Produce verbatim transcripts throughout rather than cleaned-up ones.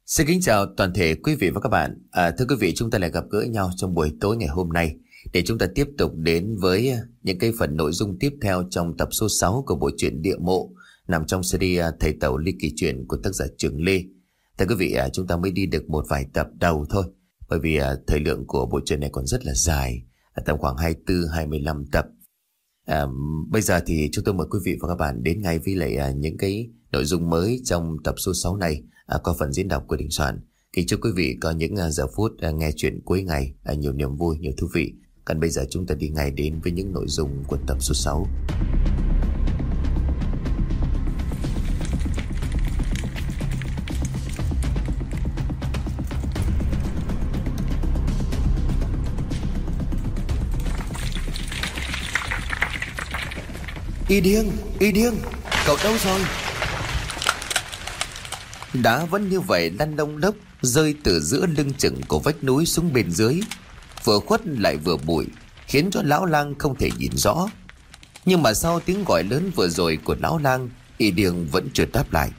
Xin kính chào toàn thể quý vị và các bạn. À, thưa quý vị, chúng ta lại gặp gỡ nhau trong buổi tối ngày hôm nay để chúng ta tiếp tục đến với những cái phần nội dung tiếp theo trong tập số sáu của bộ truyện Địa Mộ nằm trong series Thầy Tẩu Ly Kỳ Chuyện của tác giả Trường Lê. Thưa quý vị, à, chúng ta mới đi được một vài tập đầu thôi, bởi vì à, thời lượng của bộ truyện này còn rất là dài, à, tầm khoảng hai mươi tư đến hai mươi lăm tập. À, bây giờ thì chúng tôi mời quý vị và các bạn đến ngay với lại à, những cái nội dung mới trong tập số sáu này. À, qua phần diễn đọc của Đình Soạn. Kính chúc quý vị có những uh, giờ phút uh, nghe chuyện cuối ngày uh, nhiều niềm vui, nhiều thú vị. Còn bây giờ chúng ta đi ngay đến với những nội dung của tập số sáu. Y Điêng, Y Điêng, cậu đâu rồi? Đá vẫn như vậy lăn lông lốc rơi từ giữa lưng chừng của vách núi xuống bên dưới, vừa khuất lại vừa bụi, khiến cho lão lang không thể nhìn rõ. Nhưng mà sau tiếng gọi lớn vừa rồi của lão lang, Y Điêng vẫn chưa đáp lại.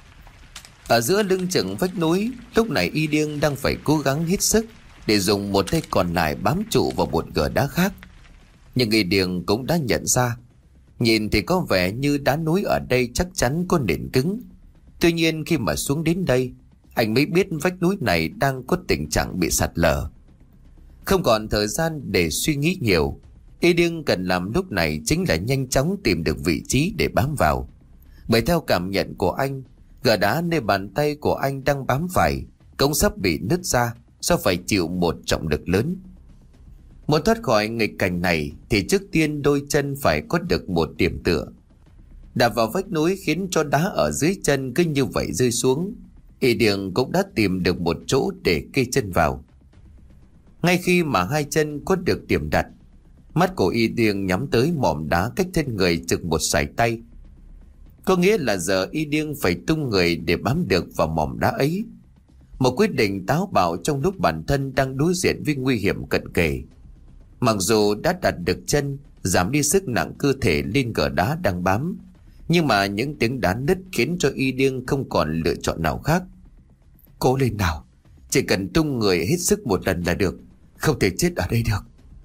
Ở giữa lưng chừng vách núi, lúc này Y Điêng đang phải cố gắng hết sức để dùng một tay còn lại bám trụ vào một gờ đá khác. Nhưng Y Điêng cũng đã nhận ra, nhìn thì có vẻ như đá núi ở đây chắc chắn có nền cứng. Tuy nhiên khi mà xuống đến đây, anh mới biết vách núi này đang có tình trạng bị sạt lở. Không còn thời gian để suy nghĩ nhiều, Y Điêng cần làm lúc này chính là nhanh chóng tìm được vị trí để bám vào. Bởi theo cảm nhận của anh, gờ đá nơi bàn tay của anh đang bám phải cũng sắp bị nứt ra do phải chịu một trọng lực lớn. Muốn thoát khỏi nghịch cảnh này thì trước tiên đôi chân phải có được một điểm tựa. Đạp vào vách núi khiến cho đá ở dưới chân cứ như vậy rơi xuống. Y Điêng cũng đã tìm được một chỗ để kê chân vào. Ngay khi mà hai chân có được điểm đặt, mắt của Y Điêng nhắm tới mỏm đá cách thân người chừng một sải tay. Có nghĩa là giờ Y Điêng phải tung người để bám được vào mỏm đá ấy. Một quyết định táo bạo trong lúc bản thân đang đối diện với nguy hiểm cận kề. Mặc dù đã đặt được chân, giảm đi sức nặng cơ thể lên gờ đá đang bám, nhưng mà những tiếng đá nứt khiến cho Y Điêng không còn lựa chọn nào khác. Cố lên nào, chỉ cần tung người hết sức một lần là được, không thể chết ở đây được.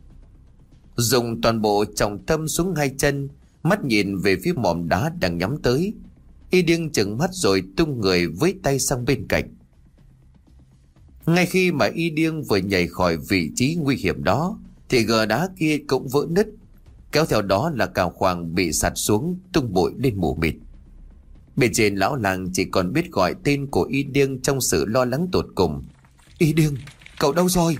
Dùng toàn bộ trọng tâm xuống hai chân, mắt nhìn về phía mỏm đá đang nhắm tới. Y Điêng chừng mắt rồi tung người với tay sang bên cạnh. Ngay khi mà Y Điêng vừa nhảy khỏi vị trí nguy hiểm đó thì gờ đá kia cũng vỡ nứt, kéo theo đó là cả khoang bị sạt xuống, tung bụi lên mù mịt. Bên trên lão làng chỉ còn biết gọi tên của Y Điêng trong sự lo lắng tột cùng. Y Điêng, cậu đâu rồi?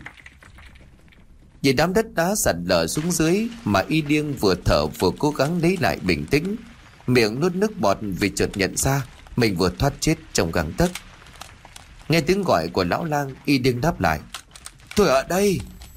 Nhìn đám đất đá sạt lở xuống dưới mà Y Điêng vừa thở vừa cố gắng lấy lại bình tĩnh, miệng nuốt nước bọt vì chợt nhận ra mình vừa thoát chết trong gang tấc. Nghe tiếng gọi của lão lang, Y Điêng đáp lại: Tôi ở đây.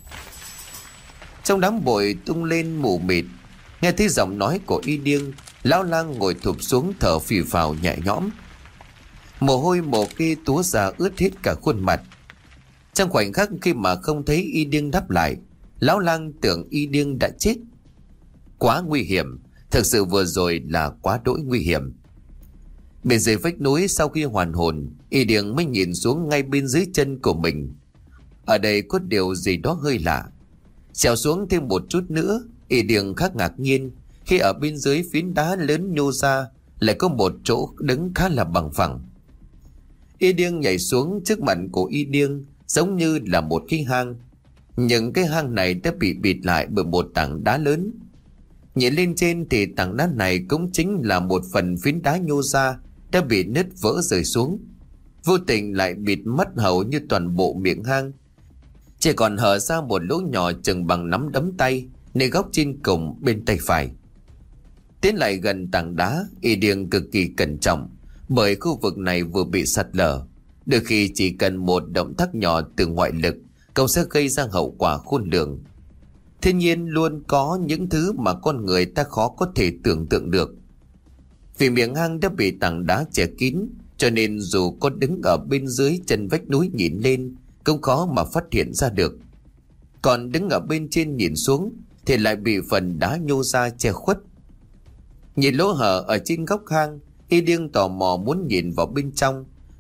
Trong đám bụi tung lên mù mịt, nghe thấy giọng nói của Y Điêng, lão lang ngồi thụp xuống thở phì phào nhẹ nhõm. Mồ hôi mồ kê túa ra ướt hết cả khuôn mặt. Trong khoảnh khắc khi mà không thấy Y Điêng đáp lại, lão lang tưởng Y Điêng đã chết. Quá nguy hiểm, thực sự vừa rồi là quá đỗi nguy hiểm. Bên dưới vách núi, sau khi hoàn hồn, Y Điêng mới nhìn xuống ngay bên dưới chân của mình. Ở đây có điều gì đó hơi lạ. Trèo xuống thêm một chút nữa, Y Điêng khá ngạc nhiên khi ở bên dưới phiến đá lớn nhô ra lại có một chỗ đứng khá là bằng phẳng. Y Điêng nhảy xuống, trước mặt của Y Điêng giống như là một cái hang, nhưng cái hang này đã bị bịt lại bởi một tảng đá lớn. Nhìn lên trên thì tảng đá này cũng chính là một phần phiến đá nhô ra đã bị nứt vỡ rơi xuống, vô tình lại bịt mất hầu như toàn bộ miệng hang. Chỉ còn hở ra một lỗ nhỏ chừng bằng nắm đấm tay nơi góc trên cùng bên tay phải. Tiến lại gần tảng đá, Y Điêng cực kỳ cẩn trọng, bởi khu vực này vừa bị sạt lở, đôi khi chỉ cần một động tác nhỏ từ ngoại lực cũng sẽ gây ra hậu quả khôn lường. Thiên nhiên luôn có những thứ mà con người ta khó có thể tưởng tượng được. Vì miệng hang đã bị tảng đá che kín, cho nên dù có đứng ở bên dưới chân vách núi nhìn lên cũng khó mà phát hiện ra được. Còn đứng ở bên trên nhìn xuống thì lại bị phần đá nhô ra che khuất. Nhìn lỗ hở ở trên góc hang, Y Điêng tò mò muốn nhìn vào bên trong,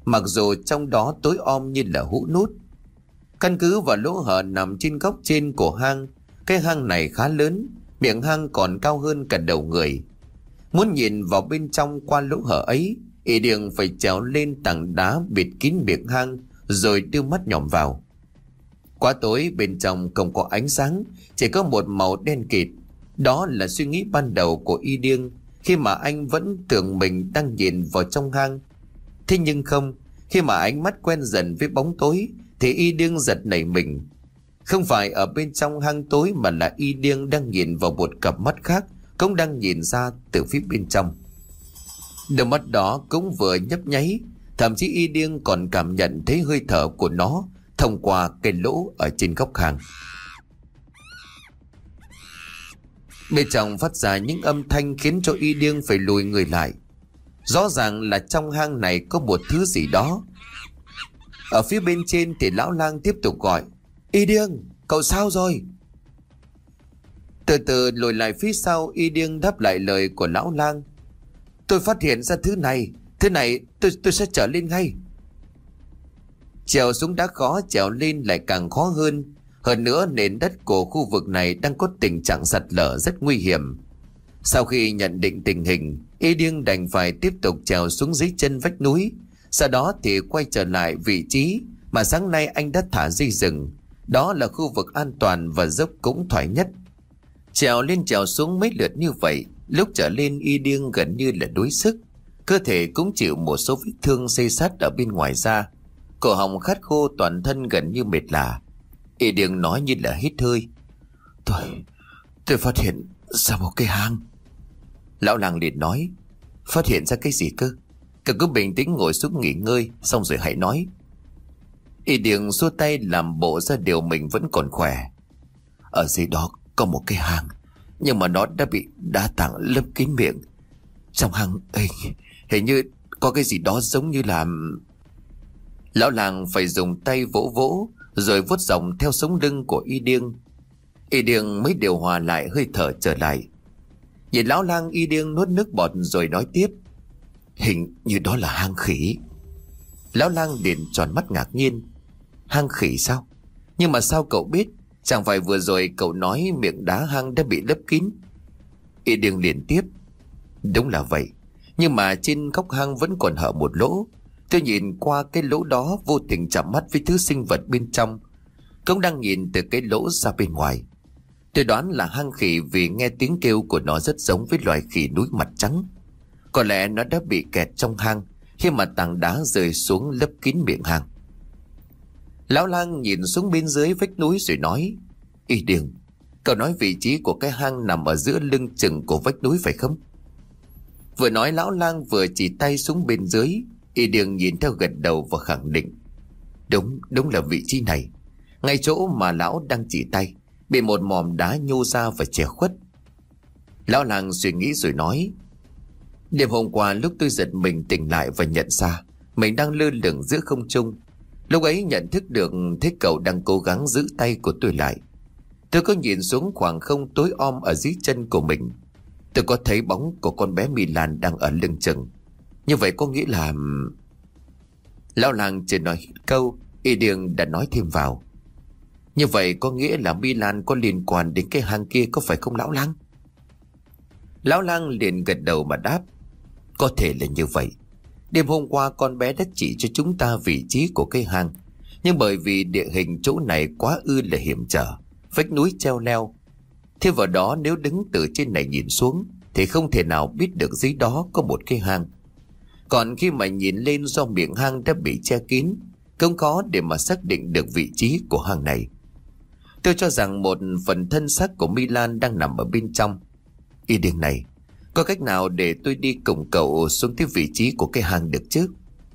mặc dù trong đó tối om như là hũ nút. Căn cứ vào lỗ hở nằm trên góc trên của hang, cái hang này khá lớn, miệng hang còn cao hơn cả đầu người. Muốn nhìn vào bên trong qua lỗ hở ấy, Y Điêng phải trèo lên tảng đá bịt kín miệng hang rồi đưa mắt nhòm vào. Quá tối, bên trong không có ánh sáng, chỉ có một màu đen kịt. Đó là suy nghĩ ban đầu của Y Điêng khi mà anh vẫn tưởng mình đang nhìn vào trong hang. Thế nhưng không, khi mà ánh mắt quen dần với bóng tối thì Y Điêng giật nảy mình. Không phải ở bên trong hang tối mà là Y Điêng đang nhìn vào một cặp mắt khác, cũng đang nhìn ra từ phía bên trong. Đôi mắt đó cũng vừa nhấp nháy, thậm chí Y Điêng còn cảm nhận thấy hơi thở của nó thông qua cái lỗ ở trên góc hang. Bên trong phát ra những âm thanh khiến cho Y Điêng phải lùi người lại. Rõ ràng là trong hang này có một thứ gì đó. Ở phía bên trên thì lão lang tiếp tục gọi: Y Điêng, cậu sao rồi? Từ từ lùi lại phía sau, Y Điêng đáp lại lời của lão lang: Tôi phát hiện ra thứ này, thứ này tôi tôi sẽ trở lên ngay. Trèo xuống đá khó, trèo lên lại càng khó hơn. Hơn nữa nền đất của khu vực này đang có tình trạng sạt lở rất nguy hiểm. Sau khi nhận định tình hình, Y Điêng đành phải tiếp tục trèo xuống dưới chân vách núi. Sau đó thì quay trở lại vị trí mà sáng nay anh đã thả dây rừng. Đó là khu vực an toàn và dốc cũng thoải nhất. Trèo lên trèo xuống mấy lượt như vậy, lúc trở lên Y Điêng gần như là đuối sức. Cơ thể cũng chịu một số vết thương xây sắt ở bên ngoài da. Cổ họng khát khô, toàn thân gần như mệt lả. Y Điêng nói như là hít hơi: Tôi, tôi phát hiện ra một cái hang. Lão lang liền nói: Phát hiện ra cái gì cơ? Cậu cứ bình tĩnh ngồi xuống nghỉ ngơi, xong rồi hãy nói. Y Điêng xua tay làm bộ ra điều mình vẫn còn khỏe. Ở dưới đó có một cái hang, nhưng mà nó đã bị đá tảng lấp kín miệng. Trong hang ấy, hình như có cái gì đó giống như là... Lão lang phải dùng tay vỗ vỗ rồi vuốt dòng theo sống lưng của Y Điêng. Y Điêng mới điều hòa lại hơi thở trở lại. Nhìn lão lang, Y Điêng nuốt nước bọt rồi nói tiếp: Hình như đó là hang khỉ. Lão lang liền tròn mắt ngạc nhiên: Hang khỉ sao? Nhưng mà sao cậu biết? Chẳng phải vừa rồi cậu nói miệng đá hang đã bị lấp kín? Y Điêng liền tiếp: Đúng là vậy, nhưng mà trên góc hang vẫn còn hở một lỗ. Tôi nhìn qua cái lỗ đó, vô tình chạm mắt với thứ sinh vật bên trong, cũng đang nhìn từ cái lỗ ra bên ngoài. Tôi đoán là hang khỉ vì nghe tiếng kêu của nó rất giống với loài khỉ núi mặt trắng. Có lẽ nó đã bị kẹt trong hang khi mà tảng đá rơi xuống lấp kín miệng hang. Lão lang nhìn xuống bên dưới vách núi rồi nói: Y Điêng, cậu nói vị trí của cái hang nằm ở giữa lưng chừng của vách núi phải không? Vừa nói lão lang vừa chỉ tay xuống bên dưới. Y Điêng nhìn theo gật đầu và khẳng định: Đúng, đúng là vị trí này. Ngay chỗ mà lão đang chỉ tay bị một mỏm đá nhô ra và che khuất. Lão lang suy nghĩ rồi nói: Đêm hôm qua lúc tôi giật mình tỉnh lại và nhận ra mình đang lơ lửng giữa không trung. Lúc ấy nhận thức được thế cậu đang cố gắng giữ tay của tôi lại. Tôi có nhìn xuống khoảng không tối om ở dưới chân của mình. Tôi có thấy bóng của con bé Milan đang ở lưng chừng. Như vậy có nghĩa là... Lão lang chưa nói hết câu, Y Điêng đã nói thêm vào: Như vậy có nghĩa là Milan có liên quan đến cái hang kia có phải không lão lang? Lão lang liền gật đầu mà đáp: Có thể là như vậy. Đêm hôm qua con bé đã chỉ cho chúng ta vị trí của cái hang, nhưng bởi vì địa hình chỗ này quá ư là hiểm trở, vách núi treo leo. Thêm vào đó nếu đứng từ trên này nhìn xuống thì không thể nào biết được dưới đó có một cái hang. Còn khi mà nhìn lên do miệng hang đã bị che kín, không khó để mà xác định được vị trí của hang này. Tôi cho rằng một phần thân xác của Milan đang nằm ở bên trong. Y Điêng này, có cách nào để tôi đi cùng cậu xuống tới vị trí của cái hang được chứ?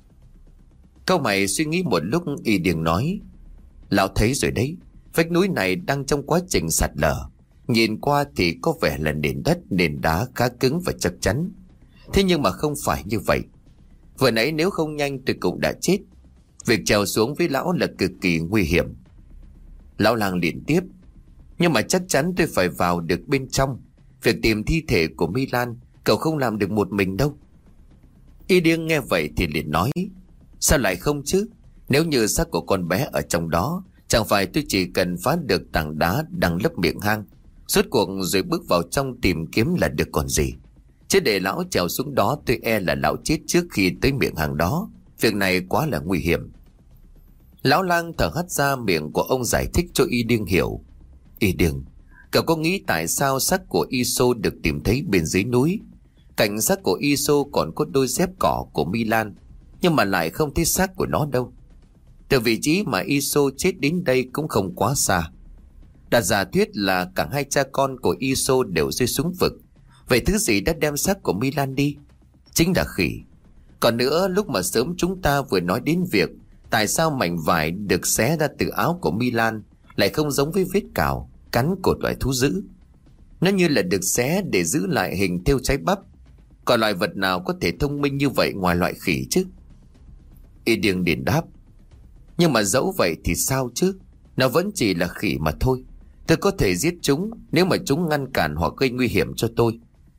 Câu mày suy nghĩ một lúc, Y Điêng nói: Lão thấy rồi đấy, vách núi này đang trong quá trình sạt lở. Nhìn qua thì có vẻ là nền đất, nền đá khá cứng và chắc chắn. Thế nhưng mà không phải như vậy. Vừa nãy nếu không nhanh tôi cũng đã chết. Việc trèo xuống với lão là cực kỳ nguy hiểm. Lão lang liền tiếp: Nhưng mà chắc chắn tôi phải vào được bên trong. Việc tìm thi thể của Milan cậu không làm được một mình đâu. Y Điêng nghe vậy thì liền nói: Sao lại không chứ? Nếu như xác của con bé ở trong đó, chẳng phải tôi chỉ cần phá được tảng đá đang lấp miệng hang, rốt cuộc rồi bước vào trong tìm kiếm là được còn gì. Chứ để lão trèo xuống đó, tôi e là lão chết trước khi tới miệng hang đó. Việc này quá là nguy hiểm. Lão Lang thở hắt ra, miệng của ông giải thích cho Y Điêng hiểu. Y Điêng, cậu có nghĩ tại sao xác của Iso được tìm thấy bên dưới núi? Cạnh xác của Iso còn có đôi dép cỏ của Milan, nhưng mà lại không thấy xác của nó đâu. Từ vị trí mà Iso chết đến đây cũng không quá xa. Đặt giả thuyết là cả hai cha con của Iso đều rơi xuống vực. Vậy thứ gì đã đem xác của Milan đi? Chính là khỉ. Còn nữa, lúc mà sớm chúng ta vừa nói đến việc tại sao mảnh vải được xé ra từ áo của Milan lại không giống với vết cào, cắn của loài thú dữ. Nó như là được xé để giữ lại hình thêu trái bắp. Còn loài vật nào có thể thông minh như vậy ngoài loại khỉ chứ? Y Điêng liền đáp. Nhưng mà dẫu vậy thì sao chứ? Nó vẫn chỉ là khỉ mà thôi. Tôi có thể giết chúng nếu mà chúng ngăn cản hoặc gây nguy hiểm cho tôi.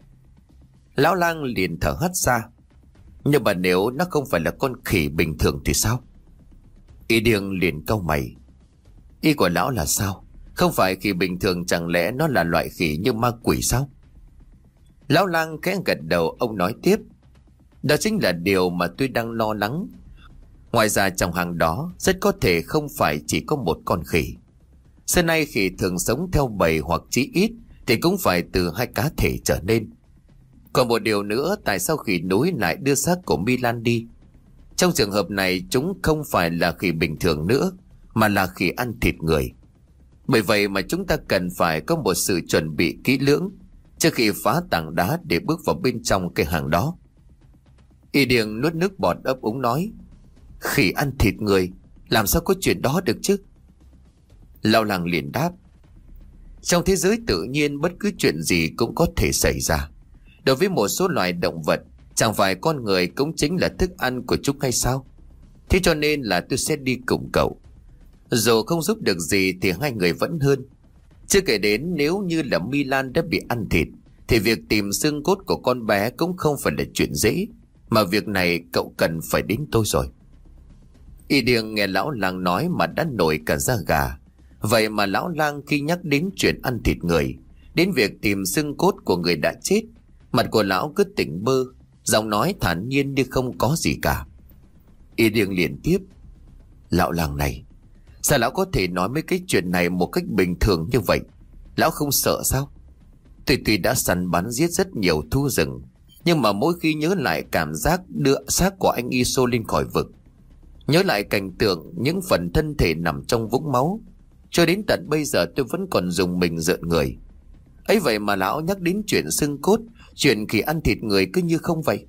Lão Lang liền thở hắt ra. Nhưng mà nếu nó không phải là con khỉ bình thường thì sao? Y Điêng liền cau mày. Ý của lão là sao? Không phải khỉ bình thường, chẳng lẽ nó là loại khỉ như ma quỷ sao? Lão Lang khẽ gật đầu, ông nói tiếp. Đó chính là điều mà tôi đang lo lắng. Ngoài ra trong hang đó rất có thể không phải chỉ có một con khỉ. Xưa nay khỉ thường sống theo bầy, hoặc chí ít thì cũng phải từ hai cá thể trở nên. Còn một điều nữa, tại sao khỉ núi lại đưa xác của Milan đi? Trong trường hợp này chúng không phải là khỉ bình thường nữa, mà là khỉ ăn thịt người. Bởi vậy mà chúng ta cần phải có một sự chuẩn bị kỹ lưỡng trước khi phá tảng đá để bước vào bên trong cái hang đó. Y Điêng nuốt nước bọt ấp úng nói. Khỉ ăn thịt người, làm sao có chuyện đó được chứ? Lão Lang liền đáp. Trong thế giới tự nhiên bất cứ chuyện gì cũng có thể xảy ra. Đối với một số loài động vật, chẳng phải con người cũng chính là thức ăn của chúng hay sao? Thế cho nên là tôi sẽ đi cùng cậu. Dù không giúp được gì thì hai người vẫn hơn. Chưa kể đến nếu như là Milan đã bị ăn thịt, thì việc tìm xương cốt của con bé cũng không phải là chuyện dễ. Mà việc này cậu cần phải đến tôi rồi. Y Điêng nghe lão Lang nói mà đã nổi cả da gà. Vậy mà lão Lang khi nhắc đến chuyện ăn thịt người, đến việc tìm xương cốt của người đã chết, mặt của lão cứ tỉnh bơ, giọng nói thản nhiên như không có gì cả. Y Điêng liền tiếp. Lão Lang này, sao lão có thể nói mấy cái chuyện này một cách bình thường như vậy? Lão không sợ sao? Tuy tuy đã săn bắn giết rất nhiều thú rừng, nhưng mà mỗi khi nhớ lại cảm giác đưa xác của anh Iso lên khỏi vực, nhớ lại cảnh tượng những phần thân thể nằm trong vũng máu, cho đến tận bây giờ tôi vẫn còn dùng mình rợn người. Ấy vậy mà lão nhắc đến chuyện xương cốt, chuyện khi ăn thịt người cứ như không vậy.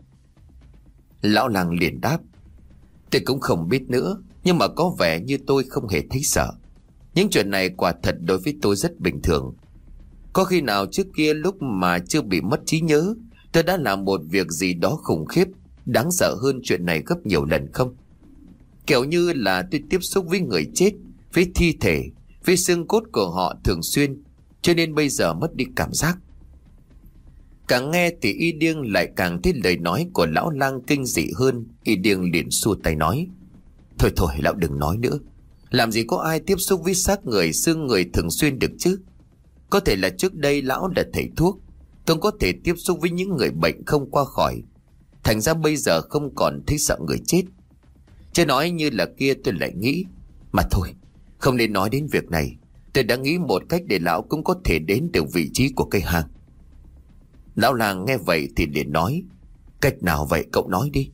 Lão Lang liền đáp. Tôi cũng không biết nữa, nhưng mà có vẻ như tôi không hề thấy sợ. Những chuyện này quả thật đối với tôi rất bình thường. Có khi nào trước kia lúc mà chưa bị mất trí nhớ, tôi đã làm một việc gì đó khủng khiếp, đáng sợ hơn chuyện này gấp nhiều lần không? Kiểu như là tôi tiếp xúc với người chết, với thi thể, với xương cốt của họ thường xuyên, cho nên bây giờ mất đi cảm giác. Càng nghe thì Y Điêng lại càng thấy lời nói của lão Lang kinh dị hơn. Y Điêng liền xua tay nói. Thôi thôi lão đừng nói nữa. Làm gì có ai tiếp xúc với xác người, xương người thường xuyên được chứ? Có thể là trước đây lão là thầy thuốc, không có thể tiếp xúc với những người bệnh không qua khỏi, thành ra bây giờ không còn thấy sợ người chết. Chứ nói như là kia tôi lại nghĩ. Mà thôi, không nên nói đến việc này. Tôi đã nghĩ một cách để lão cũng có thể đến được vị trí của cây hang. Lão Lang nghe vậy thì liền nói. Cách nào vậy cậu nói đi.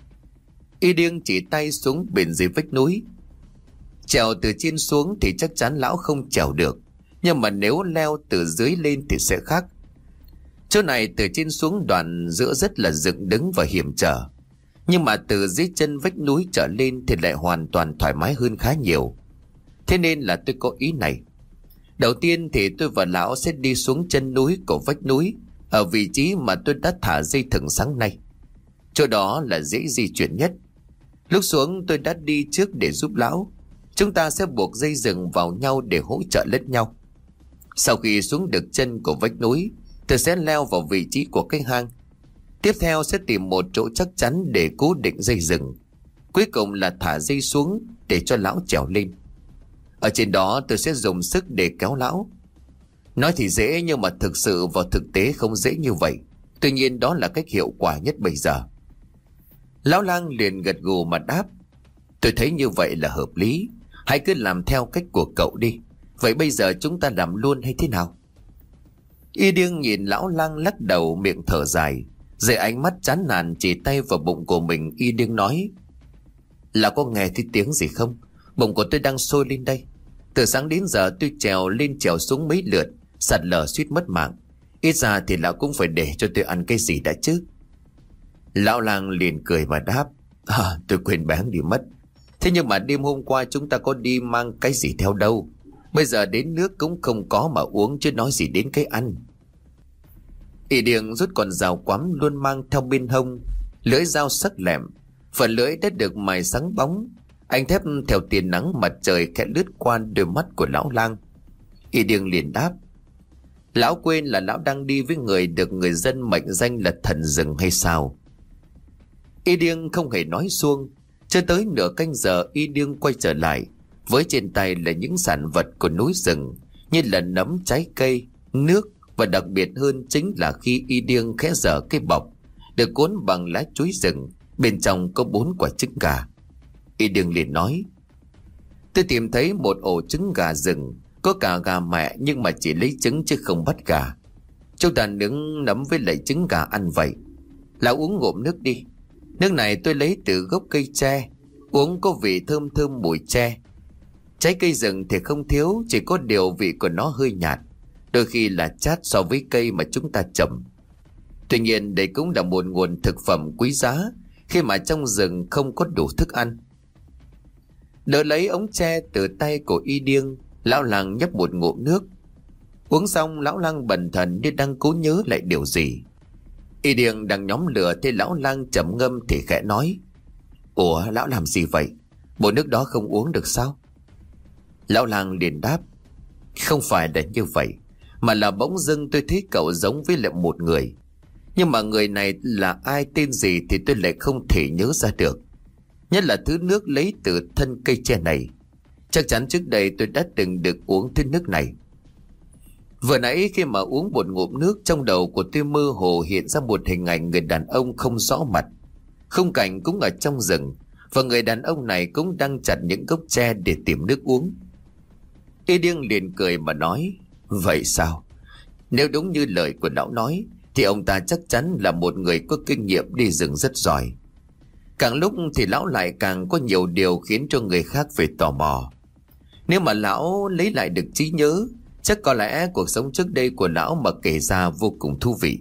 Y Điêng chỉ tay xuống bên dưới vách núi. Trèo từ trên xuống thì chắc chắn lão không trèo được, nhưng mà nếu leo từ dưới lên thì sẽ khác. Chỗ này từ trên xuống đoạn giữa rất là dựng đứng và hiểm trở, nhưng mà từ dưới chân vách núi trở lên thì lại hoàn toàn thoải mái hơn khá nhiều. Thế nên là tôi có ý này. Đầu tiên thì tôi và lão sẽ đi xuống chân núi của vách núi, ở vị trí mà tôi đã thả dây thừng sáng nay. Chỗ đó là dễ di chuyển nhất. Lúc xuống tôi đã đi trước để giúp lão. Chúng ta sẽ buộc dây rừng vào nhau để hỗ trợ lẫn nhau. Sau khi xuống được chân của vách núi, tôi sẽ leo vào vị trí của cái hang. Tiếp theo sẽ tìm một chỗ chắc chắn để cố định dây rừng. Cuối cùng là thả dây xuống để cho lão trèo lên. Ở trên đó tôi sẽ dùng sức để kéo lão. Nói thì dễ nhưng mà thực sự vào thực tế không dễ như vậy. Tuy nhiên đó là cách hiệu quả nhất bây giờ. Lão lang liền gật gù mà đáp. Tôi thấy như vậy là hợp lý. Hãy cứ làm theo cách của cậu đi. Vậy bây giờ chúng ta làm luôn hay thế nào? Y Điêng nhìn lão lang lắc đầu, miệng thở dài, rồi ánh mắt chán nản chỉ tay vào bụng của mình. Y Điêng nói. Là có nghe thấy tiếng gì không? Bụng của tôi đang sôi lên đây. Từ sáng đến giờ tôi trèo lên trèo xuống mấy lượt, sạt lở suýt mất mạng. Ít ra thì lão cũng phải để cho tôi ăn cái gì đã chứ. Lão lang liền cười và đáp. À, tôi quên bán đi mất. Thế nhưng mà đêm hôm qua chúng ta có đi mang cái gì theo đâu. Bây giờ đến nước cũng không có mà uống, chứ nói gì đến cái ăn. Y Điêng rút con dao quắm luôn mang theo bên hông. Lưỡi dao sắc lẹm, phần lưỡi đã được mài sáng bóng. Ánh thép theo tia nắng mặt trời khẽ lướt qua đôi mắt của lão lang. Y Điêng liền đáp. Lão quên là lão đang đi với người được người dân mệnh danh là thần rừng hay sao? Y Điêng không hề nói suông. Chưa tới nửa canh giờ Y Điêng quay trở lại, với trên tay là những sản vật của núi rừng, như là nấm, trái cây, nước, và đặc biệt hơn chính là khi Y Điêng khẽ dở cái bọc được cuốn bằng lá chuối rừng, bên trong có bốn quả trứng gà. Y Điêng liền nói. Tôi tìm thấy một ổ trứng gà rừng, có cả gà mẹ nhưng mà chỉ lấy trứng chứ không bắt gà. Chúng ta nướng nấm với lại trứng gà ăn vậy. Lão uống ngụm nước đi. Nước này tôi lấy từ gốc cây tre, uống có vị thơm thơm mùi tre. Trái cây rừng thì không thiếu, chỉ có điều vị của nó hơi nhạt, đôi khi là chát so với cây mà chúng ta trồng. Tuy nhiên đây cũng là một nguồn thực phẩm quý giá khi mà trong rừng không có đủ thức ăn. Đỡ lấy ống tre từ tay của Y Điêng, lão lang nhấp một ngụm nước. Uống xong lão lang bần thần như đang cố nhớ lại điều gì. Y Điêng đang nhóm lửa thấy lão lang trầm ngâm thì khẽ nói. Ủa, lão làm gì vậy? Bộ nước đó không uống được sao? Lão lang liền đáp. Không phải là như vậy, mà là bỗng dưng tôi thấy cậu giống với lại một người. Nhưng mà người này là ai, tên gì thì tôi lại không thể nhớ ra được. Nhất là thứ nước lấy từ thân cây tre này. Chắc chắn trước đây tôi đã từng được uống thứ nước này. Vừa nãy khi mà uống một ngụm nước, trong đầu của tôi mơ hồ hiện ra một hình ảnh người đàn ông không rõ mặt. Khung cảnh cũng ở trong rừng, và người đàn ông này cũng đang chặt những gốc tre để tìm nước uống. Y Điêng liền cười mà nói. Vậy sao? Nếu đúng như lời của lão nói thì ông ta chắc chắn là một người có kinh nghiệm đi rừng rất giỏi. Càng lúc thì lão lại càng có nhiều điều khiến cho người khác phải tò mò. Nếu mà lão lấy lại được trí nhớ, chắc có lẽ cuộc sống trước đây của lão mà kể ra vô cùng thú vị.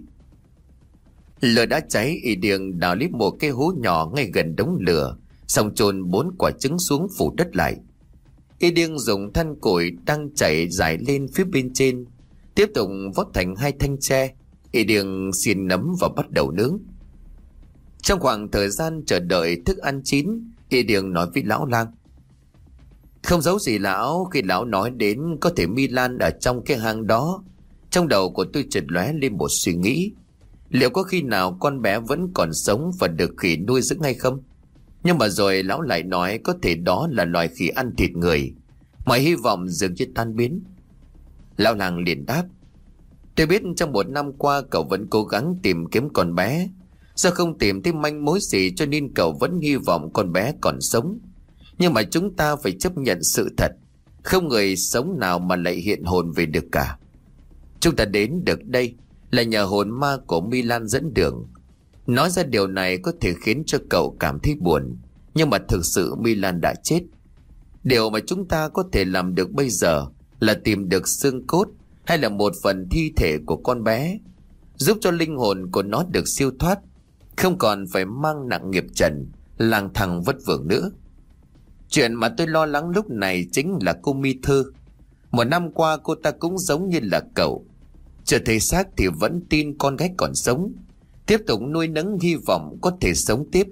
Lửa đã cháy, Y Điêng đào lấy một cái hố nhỏ ngay gần đống lửa, xong chôn bốn quả trứng xuống phủ đất lại. Y Điêng dùng than củi đang chảy dài lên phía bên trên, tiếp tục vót thành hai thanh tre. Y Điêng xiên nấm và bắt đầu nướng. Trong khoảng thời gian chờ đợi thức ăn chín, Y Điêng nói với lão lang. Không giấu gì lão, khi lão nói đến có thể Milan ở trong cái hang đó, trong đầu của tôi chợt lóe lên một suy nghĩ. Liệu có khi nào con bé vẫn còn sống và được khỉ nuôi dưỡng hay không? Nhưng mà rồi lão lại nói có thể đó là loài khỉ ăn thịt người. Mọi hy vọng dường như tan biến. Lão lang liền đáp. Tôi biết trong một năm qua cậu vẫn cố gắng tìm kiếm con bé. Do không tìm thấy manh mối gì cho nên cậu vẫn hy vọng con bé còn sống. Nhưng mà chúng ta phải chấp nhận sự thật, không người sống nào mà lại hiện hồn về được cả. Chúng ta đến được đây là nhờ hồn ma của Milan dẫn đường. Nói ra điều này có thể khiến cho cậu cảm thấy buồn, nhưng mà thực sự Milan đã chết. Điều mà chúng ta có thể làm được bây giờ là tìm được xương cốt hay là một phần thi thể của con bé, giúp cho linh hồn của nó được siêu thoát, không còn phải mang nặng nghiệp trần, lang thang vất vưởng nữa. Chuyện mà tôi lo lắng lúc này chính là cô Mi Thư. Một năm qua cô ta cũng giống như là cậu, chưa thấy xác thì vẫn tin con gái còn sống, tiếp tục nuôi nấng hy vọng có thể sống tiếp.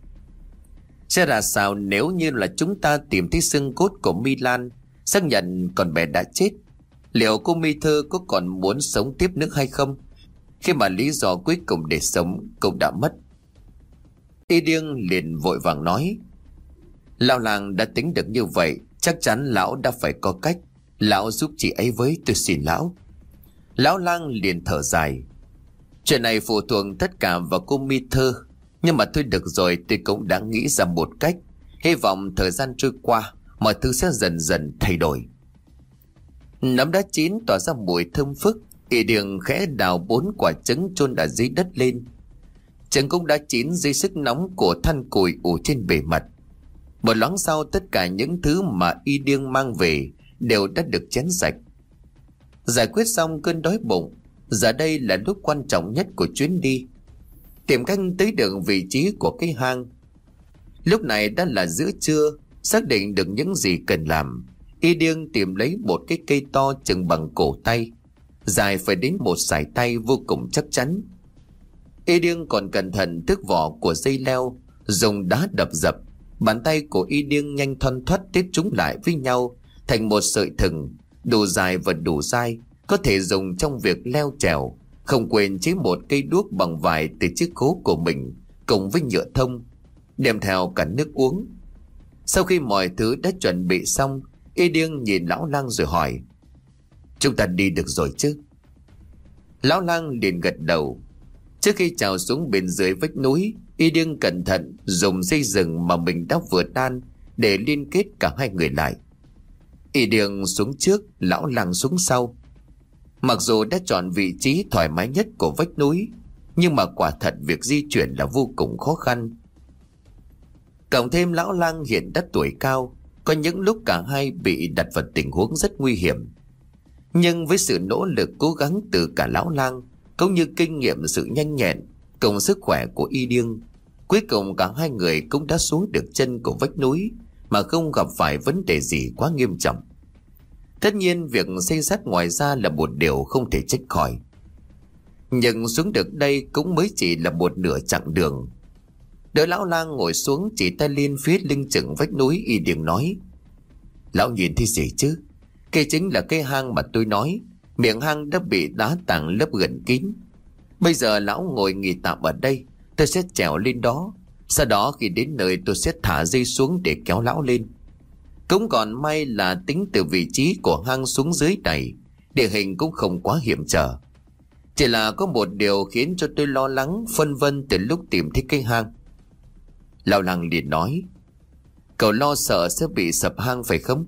Sẽ là sao nếu như là chúng ta tìm thấy xương cốt của Milan, xác nhận con bé đã chết? Liệu cô Mi Thư có còn muốn sống tiếp nữa hay không, khi mà lý do cuối cùng để sống cũng đã mất? Y Điêng liền vội vàng nói. Lão làng đã tính được như vậy, chắc chắn lão đã phải có cách. Lão giúp chị ấy với, tôi xin lão. Lão lang liền thở dài. Chuyện này phụ thuộc tất cả vào cô Mi Thơ. Nhưng mà thôi được rồi, tôi cũng đã nghĩ ra một cách. Hy vọng thời gian trôi qua, mọi thứ sẽ dần dần thay đổi. Nấm đã chín tỏa ra mùi thơm phức. Y Điền khẽ đào bốn quả trứng chôn ở dưới đất lên. Trứng cũng đã chín dưới sức nóng của than củi ủ trên bề mặt. Một loáng sau, tất cả những thứ mà Y Điền mang về đều đã được chén sạch. Giải quyết xong cơn đói bụng, giờ đây là lúc quan trọng nhất của chuyến đi. Tìm cách tới được vị trí của cái hang. Lúc này đã là giữa trưa. Xác định được những gì cần làm, Y Điên tìm lấy một cái cây to chừng bằng cổ tay, dài phải đến một sải tay, vô cùng chắc chắn. Y Điên còn cẩn thận tước vỏ của dây leo, dùng đá đập dập. Bàn tay của Y Điên nhanh thoăn thoắt tiếp chúng lại với nhau thành một sợi thừng đủ dài và đủ dai, có thể dùng trong việc leo trèo. Không quên chế một cây đuốc bằng vải từ chiếc khố của mình, cùng với nhựa thông, đem theo cả nước uống. Sau khi mọi thứ đã chuẩn bị xong, Y Điên nhìn lão lang rồi hỏi: chúng ta đi được rồi chứ? Lão lang liền gật đầu. Trước khi trèo xuống bên dưới vách núi, Y Điên cẩn thận dùng dây rừng mà mình đã vừa đan để liên kết cả hai người lại. Y Điên xuống trước, lão lang xuống sau. Mặc dù đã chọn vị trí thoải mái nhất của vách núi, nhưng mà quả thật việc di chuyển là vô cùng khó khăn. Cộng thêm lão lang hiện đã tuổi cao, có những lúc cả hai bị đặt vào tình huống rất nguy hiểm. Nhưng với sự nỗ lực cố gắng từ cả lão lang, cũng như kinh nghiệm, sự nhanh nhẹn cùng sức khỏe của Y Điên, cuối cùng cả hai người cũng đã xuống được chân của vách núi mà không gặp phải vấn đề gì quá nghiêm trọng. Tất nhiên việc xây sắt ngoài ra là một điều không thể tránh khỏi. Nhưng xuống được đây cũng mới chỉ là một nửa chặng đường. Đợi lão lang ngồi xuống, chỉ tay lên phía lưng chừng vách núi, Y Điên nói: lão nhìn thấy gì chứ? Cây chính là cái hang mà tôi nói. Miệng hang đã bị đá tảng lấp gần kín. Bây giờ lão ngồi nghỉ tạm ở đây, tôi sẽ trèo lên đó. Sau đó khi đến nơi tôi sẽ thả dây xuống để kéo lão lên. Cũng còn may là tính từ vị trí của hang xuống dưới này, địa hình cũng không quá hiểm trở. Chỉ là có một điều khiến cho tôi lo lắng, phân vân từ lúc tìm thấy cái hang. Lão lang liền nói: cậu lo sợ sẽ bị sập hang phải không?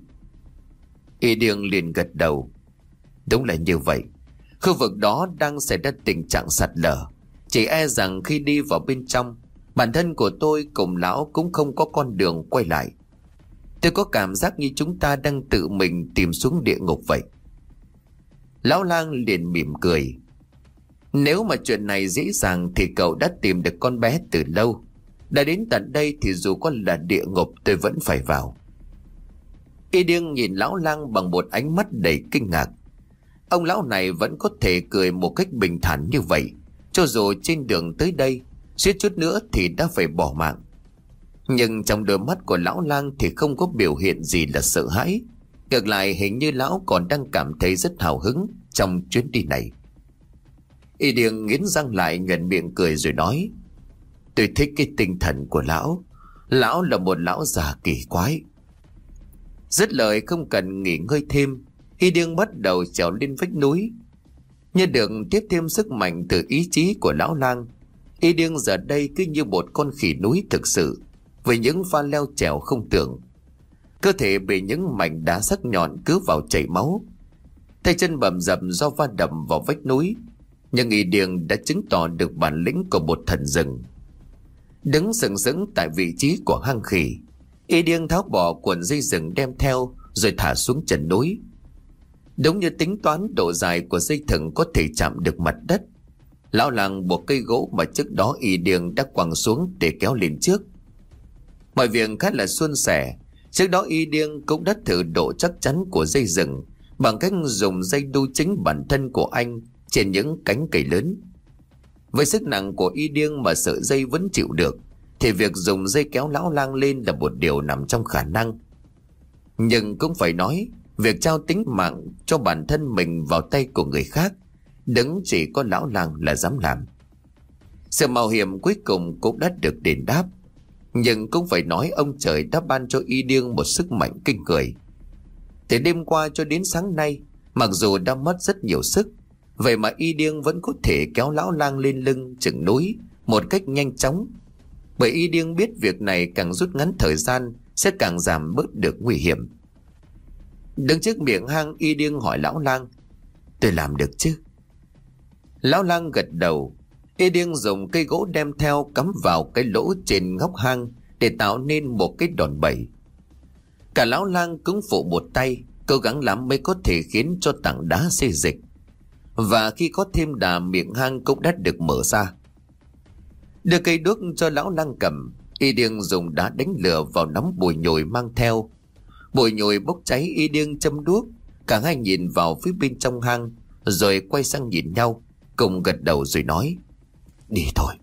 Y Điên liền gật đầu. Đúng là như vậy. Khu vực đó đang xảy ra tình trạng sạt lở. Chỉ e rằng khi đi vào bên trong, bản thân của tôi cùng lão cũng không có con đường quay lại. Tôi có cảm giác như chúng ta đang tự mình tìm xuống địa ngục vậy. Lão lang liền mỉm cười. Nếu mà chuyện này dễ dàng thì cậu đã tìm được con bé từ lâu. Đã đến tận đây thì dù có là địa ngục tôi vẫn phải vào. Y Điên nhìn lão lang bằng một ánh mắt đầy kinh ngạc. Ông lão này vẫn có thể cười một cách bình thản như vậy, cho dù trên đường tới đây suýt chút nữa thì đã phải bỏ mạng. Nhưng trong đôi mắt của lão lang thì không có biểu hiện gì là sợ hãi. Ngược lại hình như lão còn đang cảm thấy rất hào hứng trong chuyến đi này. Y Điên nghiến răng lại, nhuận miệng cười rồi nói: tôi thích cái tinh thần của lão. Lão là một lão già kỳ quái. Dứt lời không cần nghỉ ngơi thêm, Y Điên bắt đầu trèo lên vách núi. Như được tiếp thêm sức mạnh từ ý chí của lão lang, Y Điên giờ đây cứ như một con khỉ núi thực sự, với những pha leo trèo không tưởng. Cơ thể bị những mảnh đá sắc nhọn cứ vào chảy máu, tay chân bầm dập do va đập vào vách núi. Nhưng Y Điên đã chứng tỏ được bản lĩnh của một thần rừng. Đứng sừng sững tại vị trí của hang khỉ, Y Điên tháo bỏ cuộn dây rừng đem theo rồi thả xuống chân núi. Đúng như tính toán, độ dài của dây thừng có thể chạm được mặt đất. Lão lang buộc cây gỗ mà trước đó Y Điên đã quăng xuống để kéo lên trước. Mọi việc khá là suôn sẻ. Trước đó Y Điên cũng đã thử độ chắc chắn của dây rừng bằng cách dùng dây đu chính bản thân của anh trên những cánh cây lớn. Với sức nặng của Y Điên mà sợi dây vẫn chịu được, thì việc dùng dây kéo lão lang lên là một điều nằm trong khả năng. Nhưng cũng phải nói, việc trao tính mạng cho bản thân mình vào tay của người khác, đứng chỉ có lão lang là dám làm. Sự mạo hiểm cuối cùng cũng đã được đền đáp. Nhưng cũng phải nói ông trời đã ban cho Y Điêng một sức mạnh kinh người. Từ đêm qua cho đến sáng nay, mặc dù đã mất rất nhiều sức, vậy mà Y Điêng vẫn có thể kéo lão lang lên lưng chừng núi một cách nhanh chóng. Bởi Y Điêng biết việc này càng rút ngắn thời gian sẽ càng giảm bớt được nguy hiểm. Đứng trước miệng hang, Y Điêng hỏi lão lang: "Tôi làm được chứ?" Lão lang gật đầu. Y Điêng dùng cây gỗ đem theo cắm vào cái lỗ trên góc hang để tạo nên một cái đòn bẩy. Cả lão lang cũng phụ một tay, cố gắng lắm mới có thể khiến cho tảng đá xê dịch. Và khi có thêm đà, miệng hang cũng đã được mở ra. Đưa cây đuốc cho lão lang cầm, Y Điêng dùng đá đánh lửa vào nắm bùi nhồi mang theo. Bùi nhồi bốc cháy, Y Điêng châm đuốc. Cả hai nhìn vào phía bên trong hang, rồi quay sang nhìn nhau, cùng gật đầu rồi nói: "Đi thôi."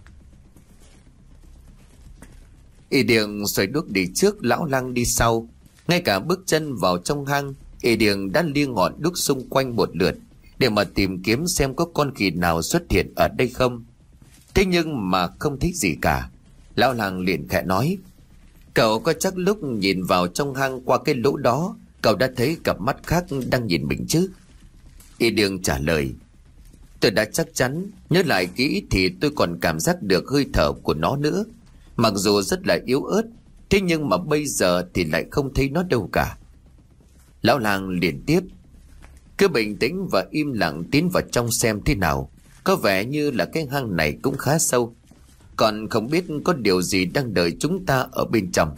Y Điêng xoay đuốc đi trước, lão lang đi sau. Ngay cả bước chân vào trong hang, Y Điêng đã lia ngọn đuốc xung quanh một lượt để mà tìm kiếm xem có con khỉ nào xuất hiện ở đây không. Thế nhưng mà không thấy gì cả. Lão lang liền khẽ nói: "Cậu có chắc lúc nhìn vào trong hang qua cái lỗ đó, cậu đã thấy cặp mắt khác đang nhìn mình chứ?" Y Điêng trả lời: "Tôi đã chắc chắn, nhớ lại kỹ thì tôi còn cảm giác được hơi thở của nó nữa. Mặc dù rất là yếu ớt, thế nhưng mà bây giờ thì lại không thấy nó đâu cả." Lão lang liền tiếp: "Cứ bình tĩnh và im lặng tiến vào trong xem thế nào. Có vẻ như là cái hang này cũng khá sâu, còn không biết có điều gì đang đợi chúng ta ở bên trong."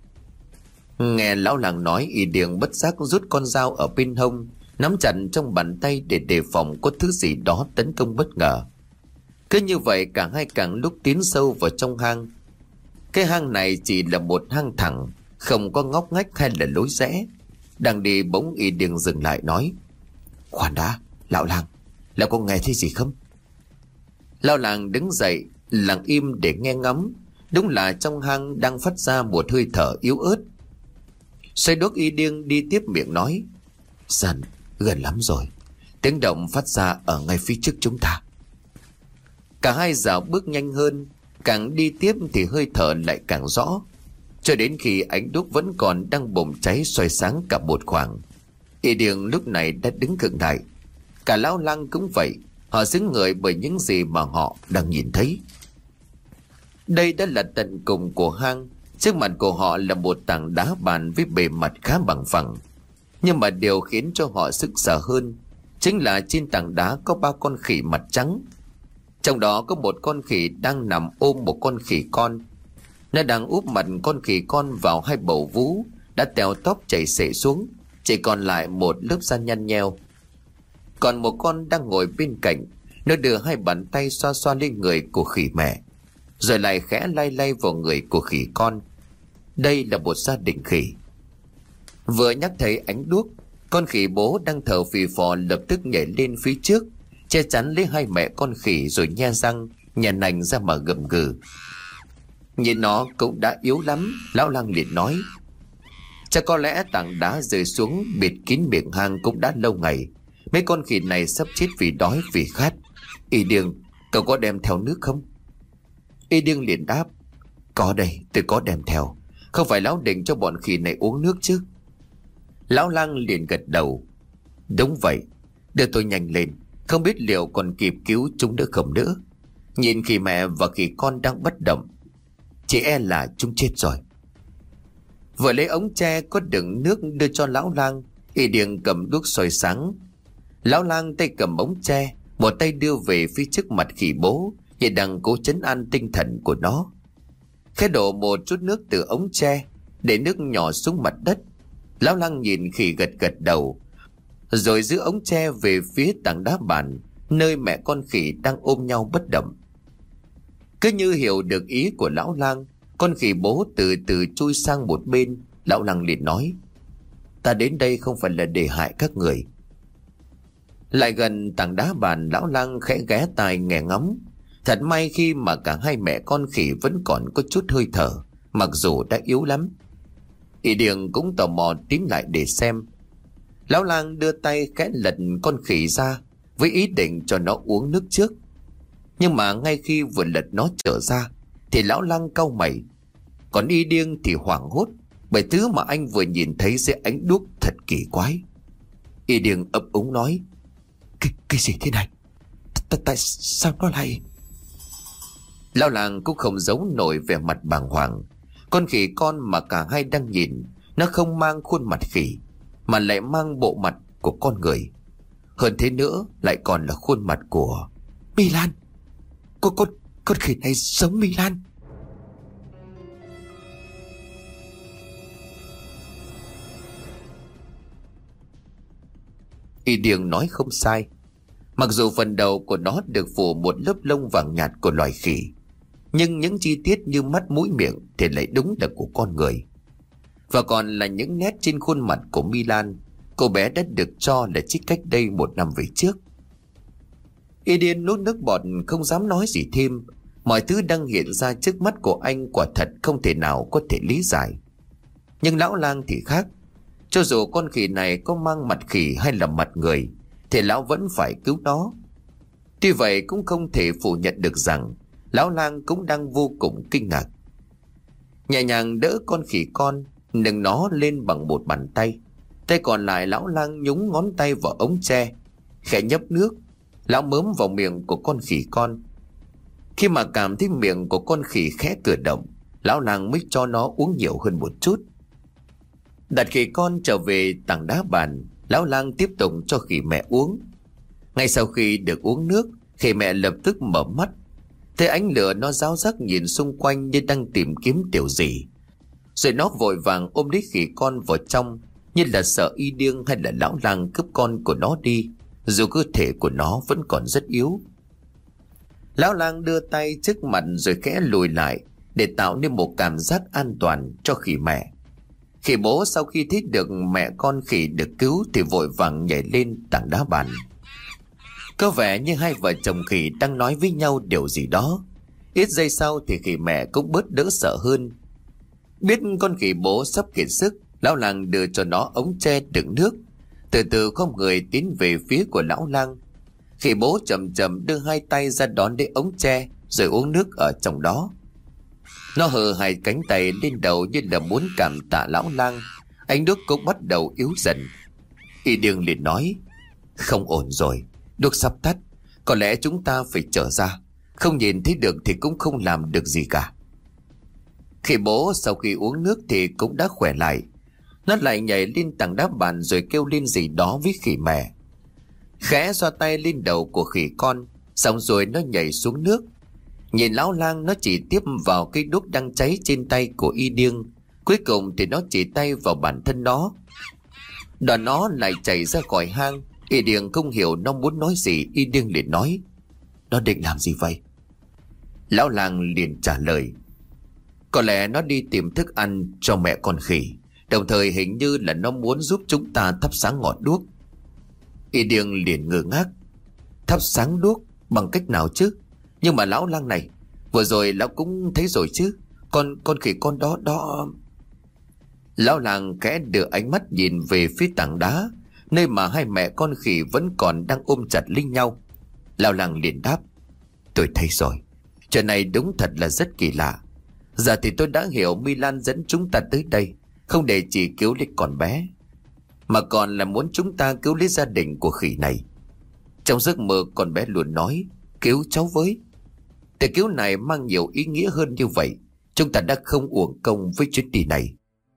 Nghe lão lang nói, Y Điêng bất giác rút con dao ở bên hông, nắm chặt trong bàn tay để đề phòng có thứ gì đó tấn công bất ngờ. Cứ như vậy cả hai càng lúc tiến sâu vào trong hang. Cái hang này chỉ là một hang thẳng, không có ngóc ngách hay là lối rẽ. Đang đi bỗng Y Điêng dừng lại nói: "Khoan đã, lão lang, lão có nghe thấy gì không?" Lão lang đứng dậy, lặng im để nghe ngắm. Đúng là trong hang đang phát ra một hơi thở yếu ớt. Xoay đuốc, Y Điêng đi tiếp miệng nói: "Dần, gần lắm rồi. Tiếng động phát ra ở ngay phía trước chúng ta." Cả hai dạo bước nhanh hơn. Càng đi tiếp thì hơi thở lại càng rõ, cho đến khi ánh đuốc vẫn còn đang bùng cháy soi sáng cả một khoảng. Y Điêng lúc này đã đứng khựng lại. Cả lão lang cũng vậy, họ xứng người bởi những gì mà họ đang nhìn thấy. Đây đã là tận cùng của hang. Trước mặt của họ là một tảng đá bàn với bề mặt khá bằng phẳng. Nhưng mà điều khiến cho họ sững sờ hơn chính là trên tảng đá có ba con khỉ mặt trắng. Trong đó có một con khỉ đang nằm ôm một con khỉ con. Nó đang úp mặt con khỉ con vào hai bầu vú đã teo tóp chảy xệ xuống, chỉ còn lại một lớp da nhăn nheo. Còn một con đang ngồi bên cạnh, nó đưa hai bàn tay xoa xoa lên người của khỉ mẹ, rồi lại khẽ lay lay vào người của khỉ con. Đây là một gia đình khỉ. Vừa nhắc thấy ánh đuốc, con khỉ bố đang thở phì phò lập tức nhảy lên phía trước, che chắn lấy hai mẹ con khỉ, rồi nhe răng nhè nành ra mà gầm gừ. Nhìn nó cũng đã yếu lắm. Lão lang liền nói: "Chắc có lẽ tảng đá rơi xuống bịt kín miệng hang cũng đã lâu ngày. Mấy con khỉ này sắp chết vì đói vì khát. Y Điêng, cậu có đem theo nước không?" Y Điêng liền đáp: "Có đây, tôi có đem theo. Không phải lão định cho bọn khỉ này uống nước chứ?" Lão lang liền gật đầu: "Đúng vậy, đưa tôi nhanh lên. Không biết liệu còn kịp cứu chúng nữa không nữa. Nhìn khỉ mẹ và khỉ con đang bất động, chỉ e là chúng chết rồi." Vừa lấy ống tre có đựng nước đưa cho lão lang, Y Điêng cầm đuốc soi sáng. Lão lang tay cầm ống tre, một tay đưa về phía trước mặt khỉ bố, như đang cố trấn an tinh thần của nó. Khẽ đổ một chút nước từ ống tre, để nước nhỏ xuống mặt đất. Lão lang nhìn khỉ gật gật đầu, rồi giữ ống tre về phía tảng đá bàn, nơi mẹ con khỉ đang ôm nhau bất động. Cứ như hiểu được ý của lão lang, con khỉ bố từ từ chui sang một bên. Lão lang liền nói: "Ta đến đây không phải là để hại các người." Lại gần tảng đá bàn, lão lang khẽ ghé tai nghe ngóng. Thật may khi mà cả hai mẹ con khỉ vẫn còn có chút hơi thở, mặc dù đã yếu lắm. Y Điêng cũng tò mò tiến lại để xem. Lão lang đưa tay khẽ lật con khỉ ra với ý định cho nó uống nước trước. Nhưng mà ngay khi vừa lật nó trở ra thì lão lang cau mày. Còn Y Điêng thì hoảng hốt bởi thứ mà anh vừa nhìn thấy dưới ánh đuốc thật kỳ quái. Y Điêng ấp úng nói: Cái, cái gì thế này? Tại sao nó lại... Lão làng cũng không giấu nổi vẻ mặt bàng hoàng. Con khỉ con mà cả hai đang nhìn, nó không mang khuôn mặt khỉ, mà lại mang bộ mặt của con người. Hơn thế nữa, lại còn là khuôn mặt của Milan. Con, con, con khỉ này giống Milan. Y Điêng nói không sai. Mặc dù phần đầu của nó được phủ một lớp lông vàng nhạt của loài khỉ, nhưng những chi tiết như mắt mũi miệng thì lại đúng là của con người. Và còn là những nét trên khuôn mặt của Milan, cô bé đã được cho là chết cách đây một năm về trước. Y Điêng nuốt nước bọt không dám nói gì thêm. Mọi thứ đang hiện ra trước mắt của anh quả thật không thể nào có thể lý giải. Nhưng lão lang thì khác. Cho dù con khỉ này có mang mặt khỉ hay là mặt người thì lão vẫn phải cứu nó. Tuy vậy cũng không thể phủ nhận được rằng lão lang cũng đang vô cùng kinh ngạc. Nhẹ nhàng đỡ con khỉ con, nâng nó lên bằng một bàn tay. Tay còn lại lão lang nhúng ngón tay vào ống tre, khẽ nhấp nước. Lão mớm vào miệng của con khỉ con. Khi mà cảm thấy miệng của con khỉ khẽ cử động, lão lang mới cho nó uống nhiều hơn một chút. Đặt khỉ con trở về tảng đá bàn, lão lang tiếp tục cho khỉ mẹ uống. Ngay sau khi được uống nước, khỉ mẹ lập tức mở mắt. Thấy ánh lửa, nó ráo rắc nhìn xung quanh như đang tìm kiếm điều gì. Rồi nó vội vàng ôm lấy khỉ con vào trong, như là sợ Y Điêng hay là lão lang cướp con của nó đi, dù cơ thể của nó vẫn còn rất yếu. Lão lang đưa tay trước mặt rồi khẽ lùi lại để tạo nên một cảm giác an toàn cho khỉ mẹ. Khỉ bố sau khi thấy được mẹ con khỉ được cứu thì vội vàng nhảy lên tảng đá bàn. Có vẻ như hai vợ chồng khỉ đang nói với nhau điều gì đó. Ít giây sau thì khỉ mẹ cũng bớt đỡ sợ hơn. Biết con khỉ bố sắp kiệt sức, lão lang đưa cho nó ống tre đựng nước, từ từ không người tiến về phía của lão lang. Khỉ bố chậm chậm đưa hai tay ra đón lấy ống tre rồi uống nước ở trong đó. Nó hờ hai cánh tay lên đầu như là muốn cảm tạ lão lang. Ánh đuốc cũng bắt đầu yếu dần. Y Điêng liền nói: Không ổn rồi, đuốc sắp tắt, có lẽ chúng ta phải trở ra. Không nhìn thấy được thì cũng không làm được gì cả. Khỉ bố sau khi uống nước thì cũng đã khỏe lại. Nó lại nhảy lên tảng đá bàn rồi kêu lên gì đó với khỉ mẹ. Khẽ xoa tay lên đầu của khỉ con, xong rồi nó nhảy xuống nước. Nhìn lão lang, nó chỉ tiếp vào cây đuốc đang cháy trên tay của Y Điêng. Cuối cùng thì nó chỉ tay vào bản thân nó. Đoàn nó lại chạy ra khỏi hang. Y Điêng không hiểu nó muốn nói gì. Y Điêng liền nói: Nó định làm gì vậy? Lão lang liền trả lời: Có lẽ nó đi tìm thức ăn cho mẹ con khỉ, đồng thời hình như là nó muốn giúp chúng ta thắp sáng ngọn đuốc. Y Điêng liền ngơ ngác. Thắp sáng đuốc bằng cách nào chứ? Nhưng mà lão lang này, vừa rồi lão cũng thấy rồi chứ. Con con khỉ con đó đó. Lão lang khẽ đưa ánh mắt nhìn về phía tảng đá, nơi mà hai mẹ con khỉ vẫn còn đang ôm chặt lấy nhau. Lão lang liền đáp: Tôi thấy rồi. Chuyện này đúng thật là rất kỳ lạ. Giờ thì tôi đã hiểu Milan dẫn chúng ta tới đây không để chỉ cứu lấy con bé, mà còn là muốn chúng ta cứu lấy gia đình của khỉ này. Trong giấc mơ con bé luôn nói: Cứu cháu với. Để cứu này mang nhiều ý nghĩa hơn như vậy. Chúng ta đã không uổng công với chuyến đi này.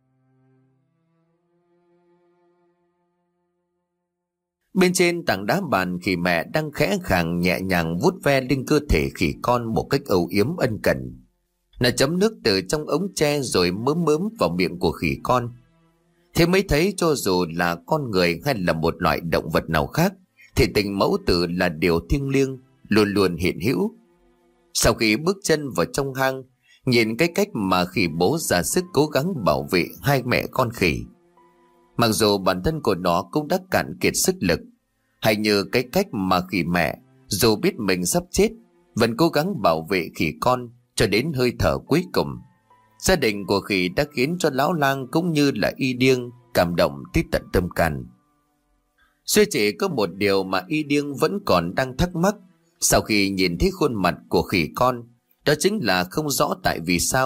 Bên trên tảng đá bàn, khỉ mẹ đang khẽ khàng nhẹ nhàng vuốt ve lên cơ thể khỉ con một cách âu yếm ân cần. Nó chấm nước từ trong ống tre rồi mớm mớm vào miệng của khỉ con. Thế mới thấy cho dù là con người hay là một loại động vật nào khác thì tình mẫu tử là điều thiêng liêng, luôn luôn hiện hữu. Sau khi bước chân vào trong hang, nhìn cái cách mà khỉ bố ra sức cố gắng bảo vệ hai mẹ con khỉ, mặc dù bản thân của nó cũng đã cạn kiệt sức lực, hay như cái cách mà khỉ mẹ dù biết mình sắp chết vẫn cố gắng bảo vệ khỉ con cho đến hơi thở cuối cùng, gia đình của khỉ đã khiến cho lão lang cũng như là Y Điêng cảm động tới tận tâm can. Duy chỉ có một điều mà Y Điêng vẫn còn đang thắc mắc sau khi nhìn thấy khuôn mặt của khỉ con, đó chính là không rõ tại vì sao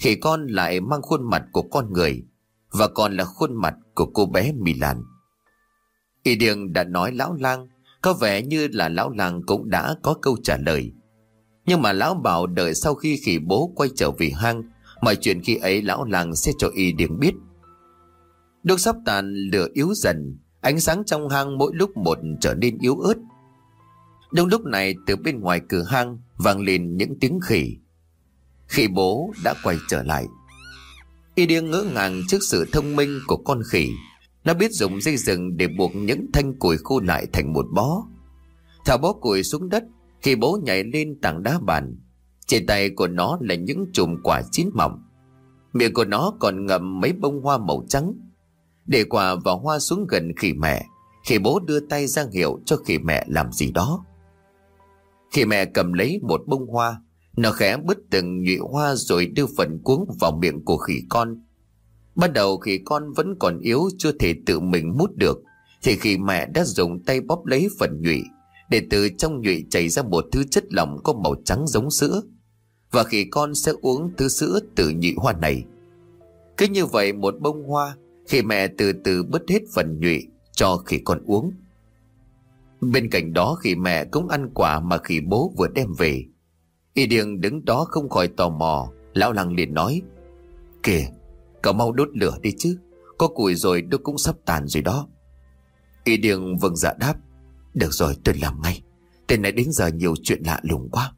khỉ con lại mang khuôn mặt của con người, và còn là khuôn mặt của cô bé Milan. Y Điêng đã nói lão lang, có vẻ như là lão lang cũng đã có câu trả lời. Nhưng mà lão bảo đợi sau khi khỉ bố quay trở về hang, mọi chuyện khi ấy lão lang sẽ cho Y Điêng biết. Đuốc sắp tàn, lửa yếu dần, ánh sáng trong hang mỗi lúc một trở nên yếu ớt. Đúng lúc này, từ bên ngoài cửa hang vang lên những tiếng khỉ. Khỉ bố đã quay trở lại. Y Điêng ngỡ ngàng trước sự thông minh của con khỉ. Nó biết dùng dây rừng để buộc những thanh củi khô lại thành một bó. Thả bó củi xuống đất, khỉ bố nhảy lên tảng đá bàn. Trên tay của nó là những chùm quả chín mọng. Miệng của nó còn ngậm mấy bông hoa màu trắng. Để quả và hoa xuống gần khỉ mẹ, khỉ bố đưa tay ra hiệu cho khỉ mẹ làm gì đó. Khỉ mẹ cầm lấy một bông hoa, nó khẽ bứt từng nhụy hoa rồi đưa phần cuống vào miệng của khỉ con. Ban đầu khỉ con vẫn còn yếu, chưa thể tự mình mút được, thì khỉ mẹ đã dùng tay bóp lấy phần nhụy, để từ trong nhụy chảy ra một thứ chất lỏng có màu trắng giống sữa, và khỉ con sẽ uống thứ sữa từ nhụy hoa này. Cứ như vậy một bông hoa, khỉ mẹ từ từ bứt hết phần nhụy cho khỉ con uống. Bên cạnh đó, khỉ mẹ cũng ăn quả mà khỉ bố vừa đem về. Y Điêng đứng đó không khỏi tò mò. Lão lang liền nói: "Kìa, cậu mau đốt lửa đi chứ, có củi rồi đốt cũng sắp tàn rồi đó." Y Điêng vâng dạ đáp: "Được rồi, tôi làm ngay. Tên này đến giờ nhiều chuyện lạ lùng quá."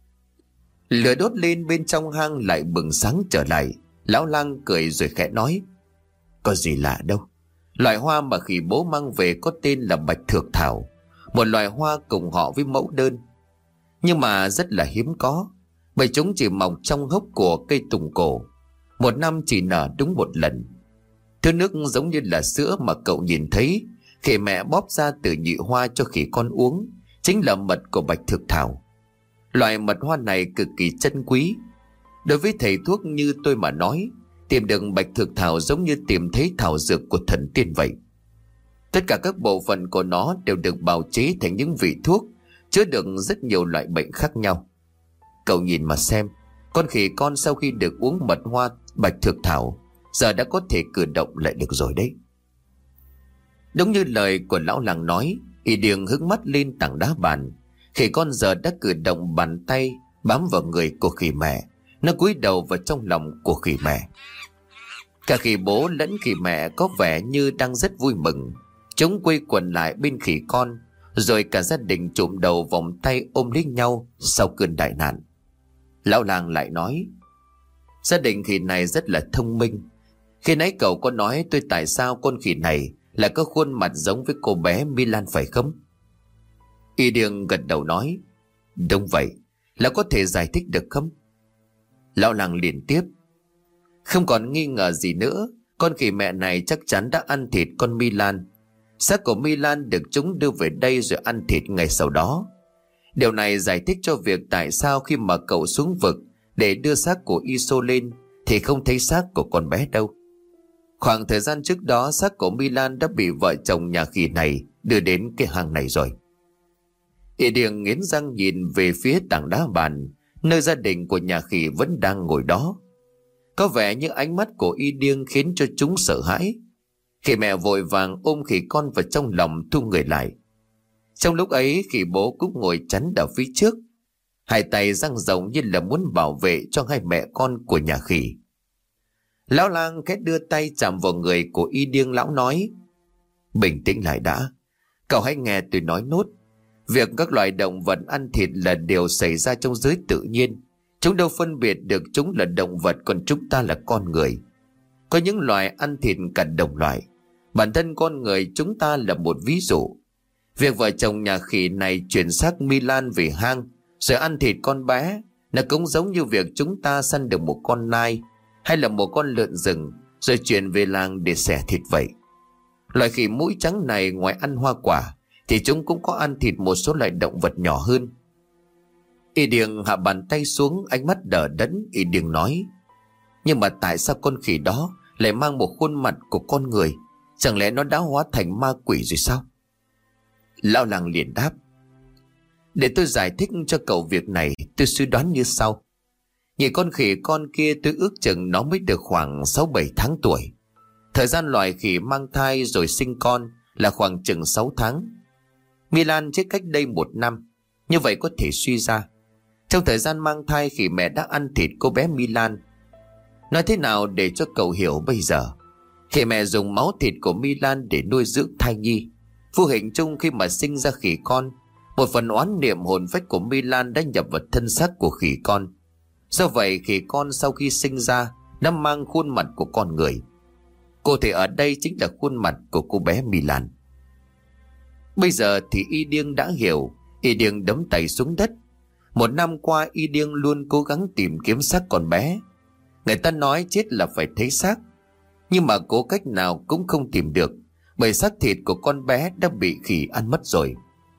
Lửa đốt lên, bên trong hang lại bừng sáng trở lại. Lão lang cười rồi khẽ nói: "Có gì lạ đâu. Loài hoa mà khỉ bố mang về có tên là bạch thược thảo, một loài hoa cùng họ với mẫu đơn, nhưng mà rất là hiếm có, bởi chúng chỉ mọc trong hốc của cây tùng cổ, một năm chỉ nở đúng một lần. Thứ nước giống như là sữa mà cậu nhìn thấy khỉ mẹ bóp ra từ nhụy hoa cho khỉ con uống chính là mật của bạch thược thảo. Loại mật hoa này cực kỳ chân quý. Đối với thầy thuốc như tôi mà nói, tìm được bạch thược thảo giống như tìm thấy thảo dược của thần tiên vậy. Tất cả các bộ phận của nó đều được bào chế thành những vị thuốc chữa được rất nhiều loại bệnh khác nhau. Cậu nhìn mà xem, con khỉ con sau khi được uống mật hoa bạch thược thảo giờ đã có thể cử động lại được rồi đấy." Đúng như lời của lão làng nói, Y Điêng hướng mắt lên tảng đá bàn. Khỉ con giờ đã cử động bàn tay bám vào người của khỉ mẹ. Nó cúi đầu vào trong lòng của khỉ mẹ. Cả khỉ bố lẫn khỉ mẹ có vẻ như đang rất vui mừng. Chúng quây quần lại bên khỉ con, rồi cả gia đình chụm đầu vòng tay ôm lấy nhau sau cơn đại nạn. Lão làng lại nói: "Gia đình khỉ này rất là thông minh. Khi nãy cậu có nói tôi tại sao con khỉ này lại có khuôn mặt giống với cô bé Milan phải không?" Y Điêng gật đầu nói: "Đúng vậy. Lão có thể giải thích được không?" Lão làng liền tiếp: "Không còn nghi ngờ gì nữa, con khỉ mẹ này chắc chắn đã ăn thịt con Milan. Xác của Milan được chúng đưa về đây rồi ăn thịt ngay sau đó. Điều này giải thích cho việc tại sao khi mà cậu xuống vực để đưa xác của Iso lên thì không thấy xác của con bé đâu. Khoảng thời gian trước đó, xác của Milan đã bị vợ chồng nhà khỉ này đưa đến cái hang này rồi." Y Điêng nghiến răng nhìn về phía tảng đá bàn, nơi gia đình của nhà khỉ vẫn đang ngồi đó. Có vẻ như ánh mắt của Y Điêng khiến cho chúng sợ hãi. Khỉ mẹ vội vàng ôm khỉ con vào trong lòng, thu người lại. Trong lúc ấy, khỉ bố cũng ngồi chắn ở phía trước, hai tay dang rộng như là muốn bảo vệ cho hai mẹ con của nhà khỉ. Lão lang khẽ đưa tay chạm vào người của Y Điêng. Lão nói: "Bình tĩnh lại đã. Cậu hãy nghe tôi nói nốt. Việc các loài động vật ăn thịt là điều xảy ra trong giới tự nhiên. Chúng đâu phân biệt được chúng là động vật, còn chúng ta là con người. Có những loài ăn thịt cả đồng loại. Bản thân con người chúng ta là một ví dụ. Việc vợ chồng nhà khỉ này chuyển xác Milan về hang rồi ăn thịt con bé, nó cũng giống như việc chúng ta săn được một con nai hay là một con lợn rừng rồi chuyển về làng để xẻ thịt vậy. Loài khỉ mũi trắng này ngoài ăn hoa quả thì chúng cũng có ăn thịt một số loài động vật nhỏ hơn." Y Điêng hạ bàn tay xuống, ánh mắt đờ đẫn. Y Điêng nói: "Nhưng mà tại sao con khỉ đó lại mang một khuôn mặt của con người? Chẳng lẽ nó đã hóa thành ma quỷ rồi sao?" Lão làng liền đáp: "Để tôi giải thích cho cậu việc này, tôi suy đoán như sau. Nhìn con khỉ con kia tôi ước chừng nó mới được khoảng sáu bảy tháng tuổi. Thời gian loài khỉ mang thai rồi sinh con là khoảng chừng sáu tháng. Milan chết cách đây một năm. Như vậy có thể suy ra trong thời gian mang thai khỉ mẹ đã ăn thịt cô bé Milan. Nói thế nào để cho cậu hiểu bây giờ? Khỉ mẹ dùng máu thịt của Milan để nuôi dưỡng thai nhi. Vô hình chung khi mà sinh ra khỉ con, một phần oán niệm hồn phách của Milan đã nhập vào thân xác của khỉ con. Do vậy khỉ con sau khi sinh ra nó mang khuôn mặt của con người. Cụ thể ở đây chính là khuôn mặt của cô bé Milan. Bây giờ thì Y Điêng đã hiểu. Y Điêng đấm tay xuống đất. Một năm qua Y Điêng luôn cố gắng tìm kiếm xác con bé. Người ta nói chết là phải thấy xác, nhưng mà cố cách nào cũng không tìm được, bởi xác thịt của con bé đã bị khỉ ăn mất rồi.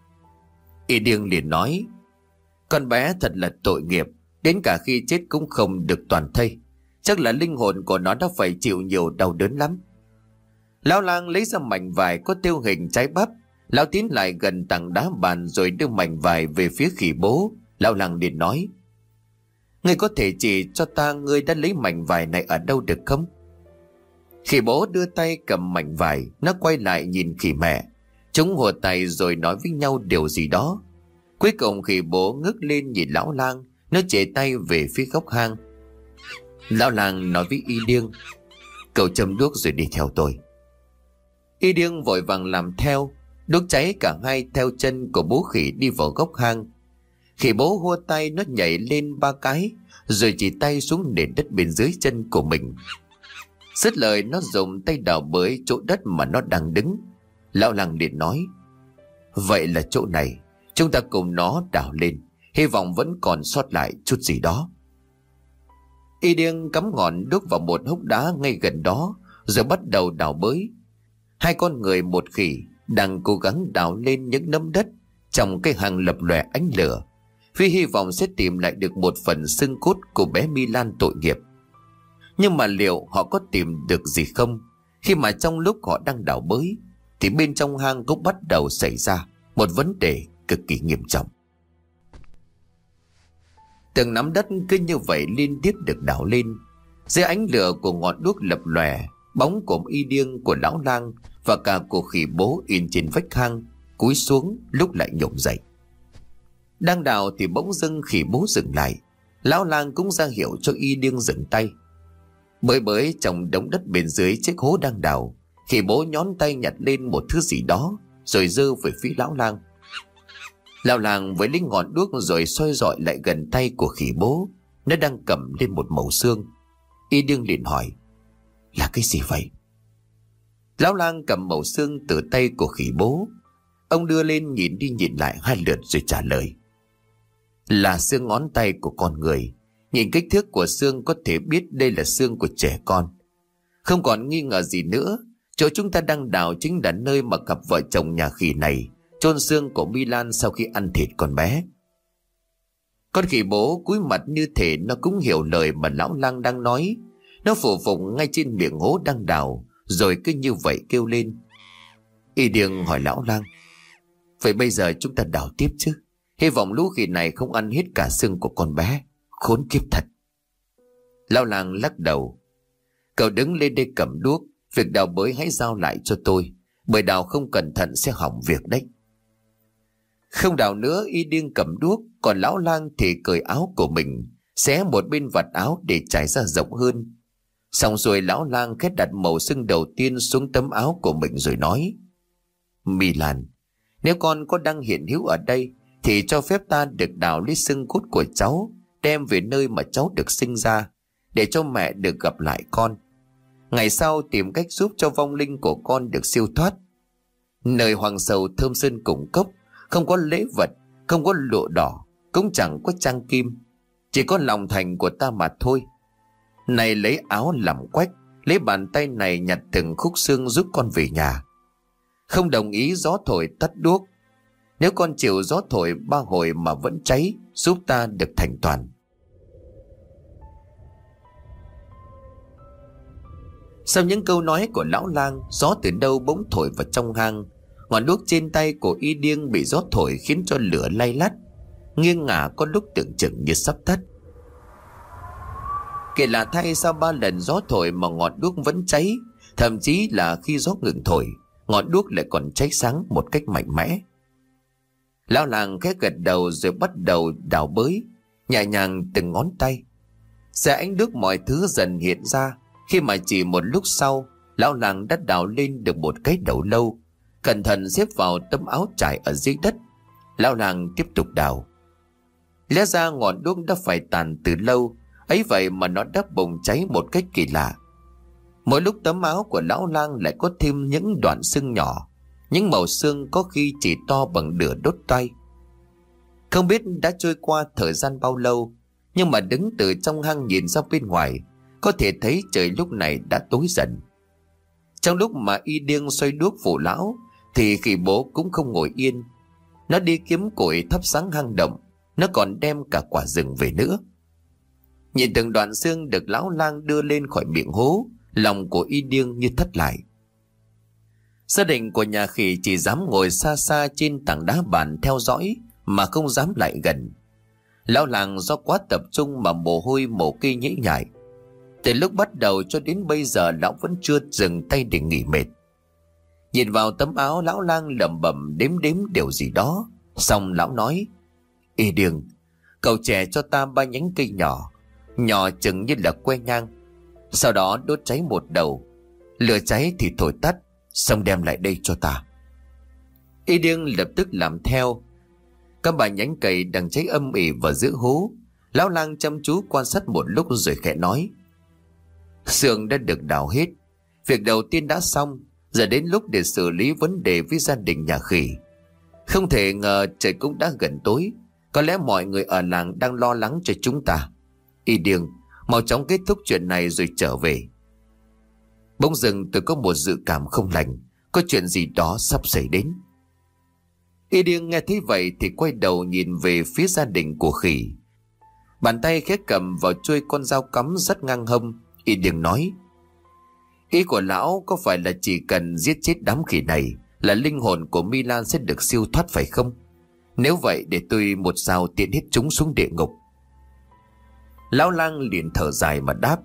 Y Điêng liền nói: con bé thật là tội nghiệp, đến cả khi chết cũng không được toàn thây. Chắc là linh hồn của nó đã phải chịu nhiều đau đớn lắm. Lão Lang lấy ra mảnh vải có tiêu hình trái bắp. Lão tiến lại gần tảng đá bàn rồi đưa mảnh vải về phía khỉ bố. Lão Lang liền nói: ngươi có thể chỉ cho ta ngươi đã lấy mảnh vải này ở đâu được không? Khỉ bố đưa tay cầm mảnh vải. Nó quay lại nhìn khỉ mẹ. Chúng hùa tay rồi nói với nhau điều gì đó. Cuối cùng khỉ bố ngước lên nhìn Lão Lang. Nó chỉ tay về phía góc hang. Lão Lang nói với Y Điêng: cậu châm đuốc rồi đi theo tôi. Y Điêng vội vàng làm theo. Đuốc cháy, cả hai theo chân của bố khỉ đi vào góc hang. Khỉ bố hua tay, nó nhảy lên ba cái rồi chỉ tay xuống nền đất bên dưới chân của mình. Dứt lời nó dùng tay đào bới chỗ đất mà nó đang đứng. Lão Lang liền nói: vậy là chỗ này, chúng ta cùng nó đào lên, hy vọng vẫn còn sót lại chút gì đó. Y Điêng cắm ngọn đuốc vào một hốc đá ngay gần đó rồi bắt đầu đào bới. Hai con người một khỉ đang cố gắng đào lên những nấm đất trong cái hang lập lòe ánh lửa, vì hy vọng sẽ tìm lại được một phần xương cốt của bé Milan tội nghiệp. Nhưng mà liệu họ có tìm được gì không, khi mà trong lúc họ đang đào bới thì bên trong hang cũng bắt đầu xảy ra một vấn đề cực kỳ nghiêm trọng. Từng nắm đất cứ như vậy liên tiếp được đào lên. Dưới ánh lửa của ngọn đuốc lập lòe, bóng của Y Điêng, của Lão Lang và cả của khỉ bố in trên vách hang cúi xuống lúc lại nhổm dậy. Đang đào thì bỗng dưng khỉ bố dừng lại. Lão Lang cũng ra hiệu cho Y Điêng dừng tay. Bới bới trong đống đất bên dưới chiếc hố đang đào, khỉ bố nhón tay nhặt lên một thứ gì đó rồi giơ về phía Lão Lang. Lão Lang với lấy ngọn đuốc rồi soi dọi lại gần tay của khỉ bố. Nó đang cầm lên một mẩu xương. Y Điêng liền hỏi: là cái gì vậy? Lão Lang cầm mẩu xương từ tay của khỉ bố. Ông đưa lên nhìn đi nhìn lại hai lượt rồi trả lời: là xương ngón tay của con người. Nhìn kích thước của xương có thể biết đây là xương của trẻ con. Không còn nghi ngờ gì nữa, chỗ chúng ta đang đào chính là nơi mà cặp vợ chồng nhà khỉ này chôn xương của Milan sau khi ăn thịt con bé. Con khỉ bố cúi mặt như thể nó cũng hiểu lời mà Lão Lang đang nói. Nó phủ phục ngay trên miệng hố đang đào rồi cứ như vậy kêu lên. Y Điêng hỏi Lão Lang: vậy bây giờ chúng ta đào tiếp chứ? Hy vọng lũ khỉ này không ăn hết cả xương của con bé. Khốn kiếp thật. Lão Lang lắc đầu: cậu đứng lên đây cầm đuốc. Việc đào bới hãy giao lại cho tôi, bởi đào không cẩn thận sẽ hỏng việc đấy. Không đào nữa, Y Điêng cầm đuốc. Còn Lão Lang thì cởi áo của mình, xé một bên vạt áo để trải ra rộng hơn. Xong rồi Lão Lang khét đặt mẩu xương đầu tiên xuống tấm áo của mình rồi nói: Milan, nếu con có đang hiện hữu ở đây thì cho phép ta được đào lấy xương cốt của cháu, đem về nơi mà cháu được sinh ra, để cho mẹ được gặp lại con. Ngày sau tìm cách giúp cho vong linh của con được siêu thoát. Nơi hoàng sầu thơm sơn cùng cốc, không có lễ vật, không có lụa đỏ, cũng chẳng có trang kim, chỉ có lòng thành của ta mà thôi. Này lấy áo làm quách, lấy bàn tay này nhặt từng khúc xương giúp con về nhà. Không đồng ý gió thổi tắt đuốc. Nếu con chịu gió thổi ba hồi mà vẫn cháy, giúp ta được thành toàn. Sau những câu nói của Lão Lang, gió từ đâu bỗng thổi vào trong hang. Ngọn đuốc trên tay của Y Điêng bị gió thổi khiến cho lửa lay lắt, nghiêng ngả, có lúc tưởng chừng như sắp tắt. Kể là thay, sau ba lần gió thổi mà ngọn đuốc vẫn cháy. Thậm chí là khi gió ngừng thổi, ngọn đuốc lại còn cháy sáng một cách mạnh mẽ. Lão làng khẽ gật đầu rồi bắt đầu đào bới, nhẹ nhàng từng ngón tay. Xe ánh đuốc mọi thứ dần hiện ra, khi mà chỉ một lúc sau, lão làng đã đào lên được một cái đầu lâu, cẩn thận xếp vào tấm áo trải ở dưới đất. Lão làng tiếp tục đào. Lẽ ra ngọn đuốc đã phải tàn từ lâu, ấy vậy mà nó đã bùng cháy một cách kỳ lạ. Mỗi lúc tấm áo của lão lang lại có thêm những đoạn xương nhỏ, những màu xương có khi chỉ to bằng nửa đốt tay. Không biết đã trôi qua thời gian bao lâu, nhưng mà đứng từ trong hang nhìn ra bên ngoài, có thể thấy trời lúc này đã tối dần. Trong lúc mà Y Điêng xoay đuốc phụ lão, thì Khỉ Bố cũng không ngồi yên. Nó đi kiếm củi thắp sáng hang động, nó còn đem cả quả rừng về nữa. Nhìn từng đoạn xương được lão lang đưa lên khỏi miệng hố, lòng của Y Điêng như thất lại. Gia đình của nhà Khỉ chỉ dám ngồi xa xa trên tảng đá bàn theo dõi, mà không dám lại gần. Lão làng do quá tập trung mà mồ hôi mồ kê nhễ nhại. Từ lúc bắt đầu cho đến bây giờ, lão vẫn chưa dừng tay để nghỉ mệt. Nhìn vào tấm áo, lão lang lẩm bẩm đếm đếm điều gì đó. Xong lão nói: Y Điêng, cậu trẻ cho ta ba nhánh cây nhỏ, nhỏ chừng như là que nhang. Sau đó đốt cháy một đầu, lửa cháy thì thổi tắt, xong đem lại đây cho ta. Y Điêng lập tức làm theo. Các ba nhánh cây đang cháy âm ỉ vào giữa hố. Lão lang chăm chú quan sát một lúc rồi khẽ nói: xương đã được đào hết, việc đầu tiên đã xong, giờ đến lúc để xử lý vấn đề với gia đình nhà Khỉ. Không thể ngờ trời cũng đã gần tối, có lẽ mọi người ở làng đang lo lắng cho chúng ta. Y Điêng, mau chóng kết thúc chuyện này rồi trở về. Bỗng dưng tôi có một dự cảm không lành, có chuyện gì đó sắp xảy đến. Y Điêng nghe thấy vậy thì quay đầu nhìn về phía gia đình của Khỉ. Bàn tay khẽ cầm vào chuôi con dao cắm rất ngang hông. Y Điêng nói: ý của lão có phải là chỉ cần giết chết đám khỉ này là linh hồn của Milan sẽ được siêu thoát phải không? Nếu vậy để tôi một dao tiện hết chúng xuống địa ngục. Lão lang liền thở dài mà đáp: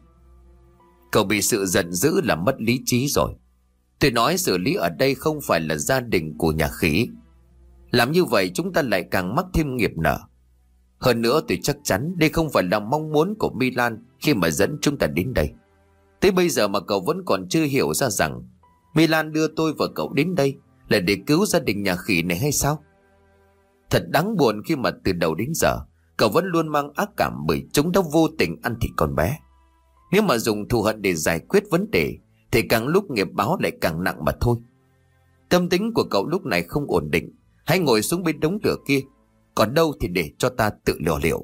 cậu bị sự giận dữ làm mất lý trí rồi. Tôi nói xử lý ở đây không phải là gia đình của nhà Khỉ. Làm như vậy chúng ta lại càng mắc thêm nghiệp nợ. Hơn nữa tôi chắc chắn đây không phải là mong muốn của Milan khi mà dẫn chúng ta đến đây. Tới bây giờ mà cậu vẫn còn chưa hiểu ra rằng Milan đưa tôi và cậu đến đây là để cứu gia đình nhà Khỉ này hay sao? Thật đáng buồn khi mà từ đầu đến giờ cậu vẫn luôn mang ác cảm bởi chúng đã vô tình ăn thịt con bé. Nếu mà dùng thù hận để giải quyết vấn đề thì càng lúc nghiệp báo lại càng nặng mà thôi. Tâm tính của cậu lúc này không ổn định. Hãy ngồi xuống bên đống lửa kia, còn đâu thì để cho ta tự lo liệu.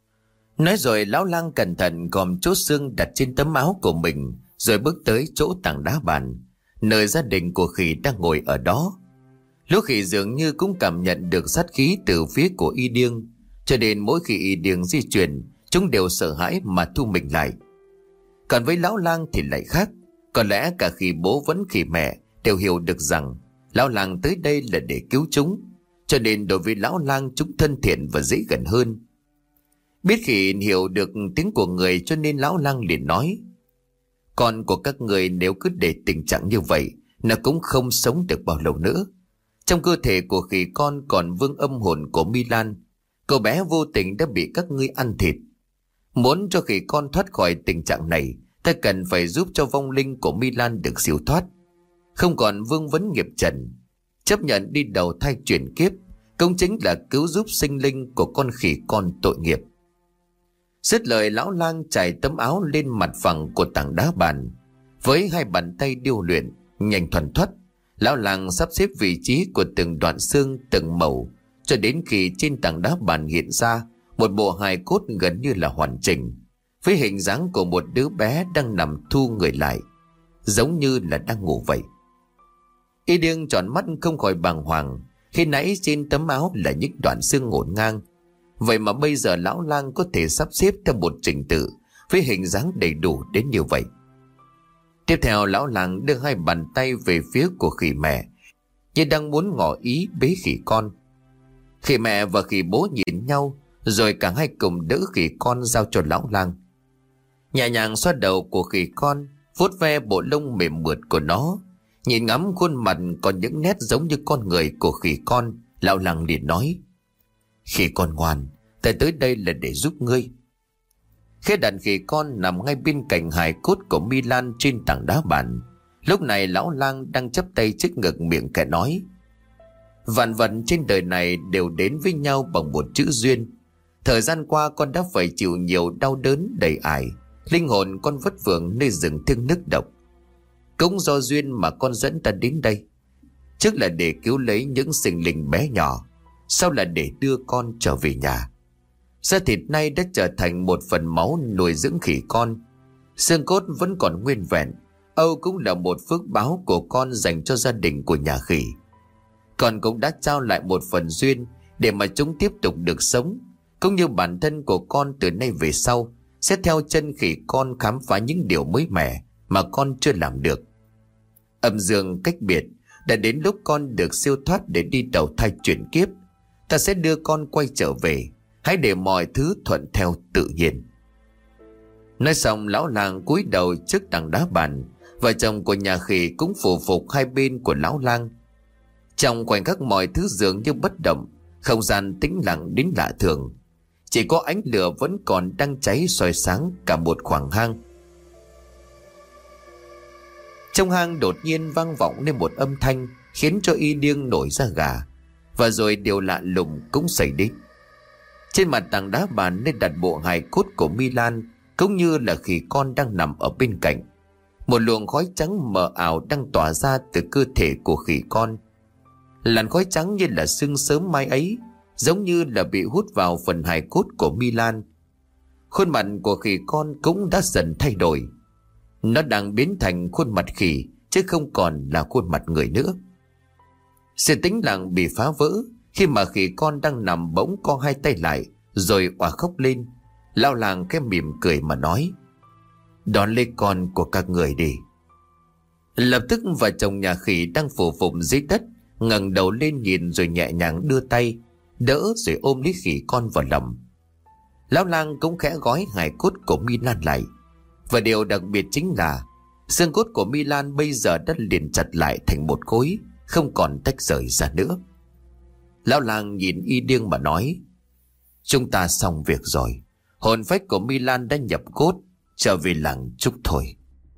Nói rồi lão lang cẩn thận gom chốt xương đặt trên tấm áo của mình, rồi bước tới chỗ tảng đá bàn, nơi gia đình của Khỉ đang ngồi ở đó. Lũ khỉ dường như cũng cảm nhận được sát khí từ phía của Y Điêng, cho nên mỗi khi Y Điêng di chuyển, chúng đều sợ hãi mà thu mình lại. Còn với lão lang thì lại khác. Có lẽ cả Khỉ bố vẫn Khỉ mẹ đều hiểu được rằng lão lang tới đây là để cứu chúng, cho nên đối với lão lang chúng thân thiện và dễ gần hơn. Biết Khỉ hiểu được tiếng của người cho nên lão lang liền nói: con của các người nếu cứ để tình trạng như vậy, nó cũng không sống được bao lâu nữa. Trong cơ thể của Khỉ con còn vương âm hồn của Milan. Cậu bé vô tình đã bị các ngươi ăn thịt. Muốn cho Khỉ con thoát khỏi tình trạng này, ta cần phải giúp cho vong linh của Milan được siêu thoát, không còn vương vấn nghiệp trần, chấp nhận đi đầu thai chuyển kiếp, cũng chính là cứu giúp sinh linh của con khỉ con tội nghiệp. Dứt lời, lão lang trải tấm áo lên mặt phẳng của tảng đá bàn, với hai bàn tay điêu luyện nhanh thuần thoắt. Lão lang sắp xếp vị trí của từng đoạn xương, từng màu, cho đến khi trên tảng đá bàn hiện ra một bộ hài cốt gần như là hoàn chỉnh, với hình dáng của một đứa bé đang nằm thu người lại, giống như là đang ngủ vậy. Y Điêng tròn mắt không khỏi bàng hoàng. Khi nãy trên tấm áo là những đoạn xương ngổn ngang, vậy mà bây giờ lão lang có thể sắp xếp theo một trình tự với hình dáng đầy đủ đến như vậy. Tiếp theo, lão lang đưa hai bàn tay về phía của Khỉ mẹ, như đang muốn ngỏ ý bế Khỉ con. Khỉ mẹ và Khỉ bố nhìn nhau, rồi cả hai cùng đỡ Khỉ con giao cho lão lang. Nhẹ nhàng xoa đầu của khỉ con, vuốt ve bộ lông mềm mượt của nó, nhìn ngắm khuôn mặt còn những nét giống như con người của khỉ con. Lão Lăng liền nói: "Khỉ con ngoan, ta tới đây là để giúp ngươi." Khẽ đặt khỉ con nằm ngay bên cạnh hài cốt của Milan trên tảng đá bàn. Lúc này lão lang đang chắp tay trước ngực, miệng kẻ nói: "Vạn vật trên đời này đều đến với nhau bằng một chữ duyên. Thời gian qua con đã phải chịu nhiều đau đớn đầy ải. Linh hồn con vất vưởng nơi rừng thiêng nước độc. Cũng do duyên mà con dẫn ta đến đây. Trước là để cứu lấy những sinh linh bé nhỏ, sau là để đưa con trở về nhà. Da thịt nay đã trở thành một phần máu nuôi dưỡng khỉ con. Xương cốt vẫn còn nguyên vẹn. Âu cũng là một phước báo của con dành cho gia đình của nhà khỉ. Con cũng đã trao lại một phần duyên để mà chúng tiếp tục được sống. Cũng như bản thân của con từ nay về sau sẽ theo chân khỉ con khám phá những điều mới mẻ mà con chưa làm được. Âm dương cách biệt, đã đến lúc con được siêu thoát để đi đầu thai chuyển kiếp. Ta sẽ đưa con quay trở về. Hãy để mọi thứ thuận theo tự nhiên." Nói xong, lão lang cúi đầu trước tảng đá bàn. Vợ chồng của nhà khỉ cũng phủ phục hai bên của lão lang. Trong khoảnh khắc mọi thứ dường như bất động, không gian tĩnh lặng đến lạ thường. Chỉ có ánh lửa vẫn còn đang cháy soi sáng cả một khoảng hang. Trong hang đột nhiên vang vọng lên một âm thanh khiến cho Y Điêng nổi da gà. Và rồi điều lạ lùng cũng xảy đến. Trên mặt tảng đá bàn nên đặt bộ hài cốt của Milan, cũng như là khỉ con đang nằm ở bên cạnh. Một luồng khói trắng mờ ảo đang tỏa ra từ cơ thể của khỉ con. Làn khói trắng như là sương sớm mai ấy, giống như là bị hút vào phần hài cốt của Milan. Khuôn mặt của khỉ con cũng đã dần thay đổi. Nó đang biến thành khuôn mặt khỉ, chứ không còn là khuôn mặt người nữa. Sự tĩnh lặng bị phá vỡ khi mà khỉ con đang nằm bỗng co hai tay lại, rồi òa khóc lên. Lão làng cái mỉm cười mà nói: "Đón lấy con của các người đi." Lập tức vợ chồng nhà khỉ đang phủ phục dưới đất ngẩng đầu lên nhìn, rồi nhẹ nhàng đưa tay đỡ rồi ôm lấy khỉ con vào lòng. Lão lang cũng khẽ gói hài cốt của Milan lại. Và điều đặc biệt chính là xương cốt của Milan bây giờ đã liền chặt lại thành một khối, không còn tách rời ra nữa. Lão lang nhìn Y Điêng mà nói: "Chúng ta xong việc rồi. Hồn phách của Milan đã nhập cốt, trở về làng Trúc thôi."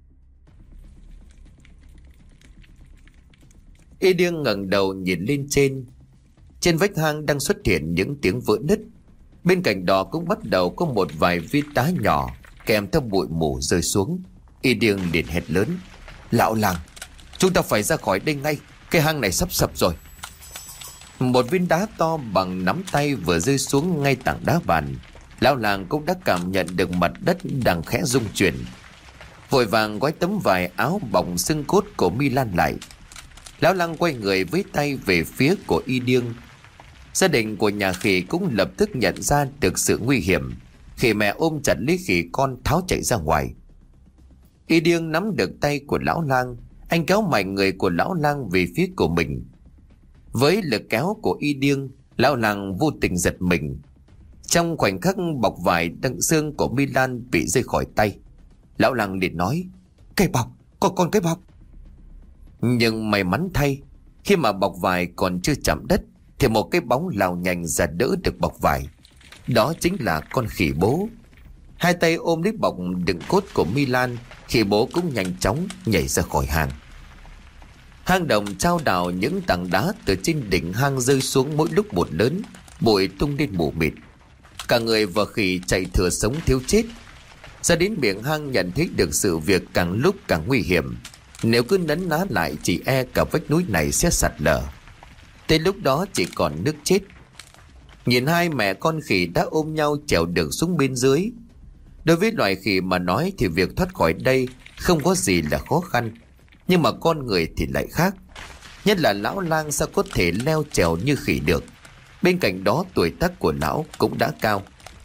Y Điêng ngẩng đầu nhìn lên trên. Trên vách hang đang xuất hiện những tiếng vỡ nứt. Bên cạnh đó cũng bắt đầu có một vài viên đá nhỏ kèm theo bụi mù rơi xuống. Y Điêng liền hét lớn: "Lão làng, chúng ta phải ra khỏi đây ngay. Cái hang này sắp sập rồi." Một viên đá to bằng nắm tay vừa rơi xuống ngay tảng đá bàn. Lão làng cũng đã cảm nhận được mặt đất đang khẽ rung chuyển. Vội vàng gói tấm vải áo bọc xương cốt của Milan lại. Lão làng quay người với tay về phía của Y Điêng. Gia đình của nhà khỉ cũng lập tức nhận ra được sự nguy hiểm. Khỉ mẹ ôm chặt lấy khỉ con tháo chạy ra ngoài. Y Điêng nắm được tay của lão lang, anh kéo mạnh người của lão lang về phía của mình. Với lực kéo của Y Điêng, lão lang vô tình giật mình. Trong khoảnh khắc bọc vải đựng xương của Milan bị rơi khỏi tay, lão lang liền nói: "Cái bọc, có con cái bọc." Nhưng may mắn thay, khi mà bọc vải còn chưa chạm đất thì một cái bóng lao nhanh ra đỡ được bọc vải. Đó chính là con khỉ bố. Hai tay ôm lấy bọc đựng cốt của Milan, khỉ bố cũng nhanh chóng nhảy ra khỏi hang. Hang động trao đảo, những tảng đá từ trên đỉnh hang rơi xuống mỗi lúc một lớn, bụi tung lên mù mịt. Cả người và khỉ chạy thừa sống thiếu chết. Ra đến miệng hang nhận thấy được sự việc càng lúc càng nguy hiểm. Nếu cứ nấn ná lại chỉ e cả vách núi này sẽ sạt lở. Tới lúc đó chỉ còn nước chết. Nhìn hai mẹ con khỉ đã ôm nhau trèo được xuống bên dưới. Đối với loài khỉ mà nói thì việc thoát khỏi đây không có gì là khó khăn. Nhưng mà con người thì lại khác. Nhất là lão lang sao có thể leo trèo như khỉ được. Bên cạnh đó tuổi tác của lão cũng đã cao.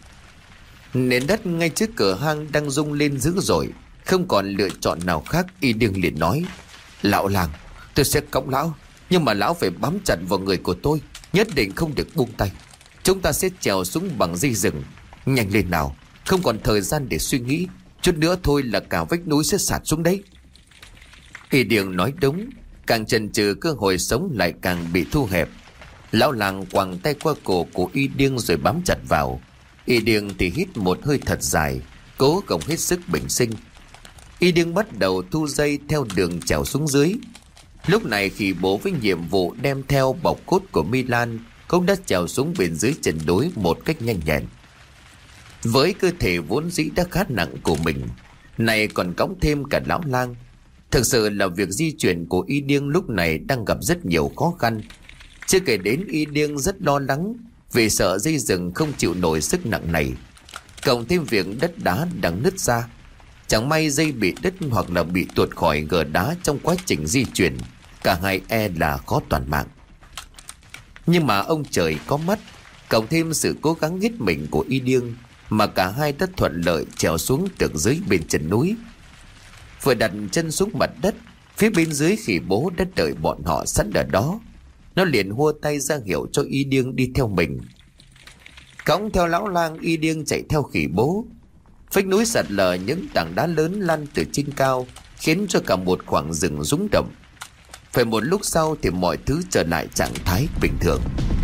Nền đất ngay trước cửa hang đang rung lên dữ dội. Không còn lựa chọn nào khác, Y Điêng liền nói: "Lão lang, tôi sẽ cõng lão, nhưng mà lão phải bám chặt vào người của tôi, nhất định không được buông tay. Chúng ta sẽ trèo xuống bằng dây rừng. Nhanh lên nào, không còn thời gian để suy nghĩ. Chút nữa thôi là cả vách núi sẽ sạt xuống đấy. Y Điêng nói đúng. Càng chần chừ cơ hội sống lại càng bị thu hẹp. Lão làng quàng tay qua cổ của Y Điêng rồi bám chặt vào. Y Điêng thì hít một hơi thật dài, cố gồng hết sức bình sinh. Y Điêng bắt đầu thu dây theo đường trèo xuống dưới. Lúc này Khỉ Bố với nhiệm vụ đem theo bọc cốt của Milan cũng đã trèo xuống bên dưới chân núi một cách nhanh nhẹn. Với cơ thể vốn dĩ đã khá nặng của mình, này còn cõng thêm cả lão lang, thực sự là việc di chuyển của Y Điêng lúc này đang gặp rất nhiều khó khăn. Chưa kể đến Y Điêng rất lo lắng vì sợ dây rừng không chịu nổi sức nặng này, cộng thêm việc đất đá đang nứt ra. Chẳng may dây bị đứt hoặc là bị tuột khỏi gờ đá trong quá trình di chuyển, cả hai e là khó toàn mạng. Nhưng mà ông trời có mắt, cộng thêm sự cố gắng hết mình của Y Điêng mà cả hai đã thuận lợi trèo xuống được dưới bên chân núi. Vừa đặt chân xuống mặt đất, phía bên dưới Khỉ Bố đã đợi bọn họ sẵn ở đó. Nó liền hua tay ra hiệu cho Y Điêng đi theo mình. Cõng theo lão lang, Y Điêng chạy theo Khỉ Bố. Vách núi sạt lở, những tảng đá lớn lăn từ trên cao khiến cho cả một khoảng rừng rung động. Phải một lúc sau thì mọi thứ trở lại trạng thái bình thường.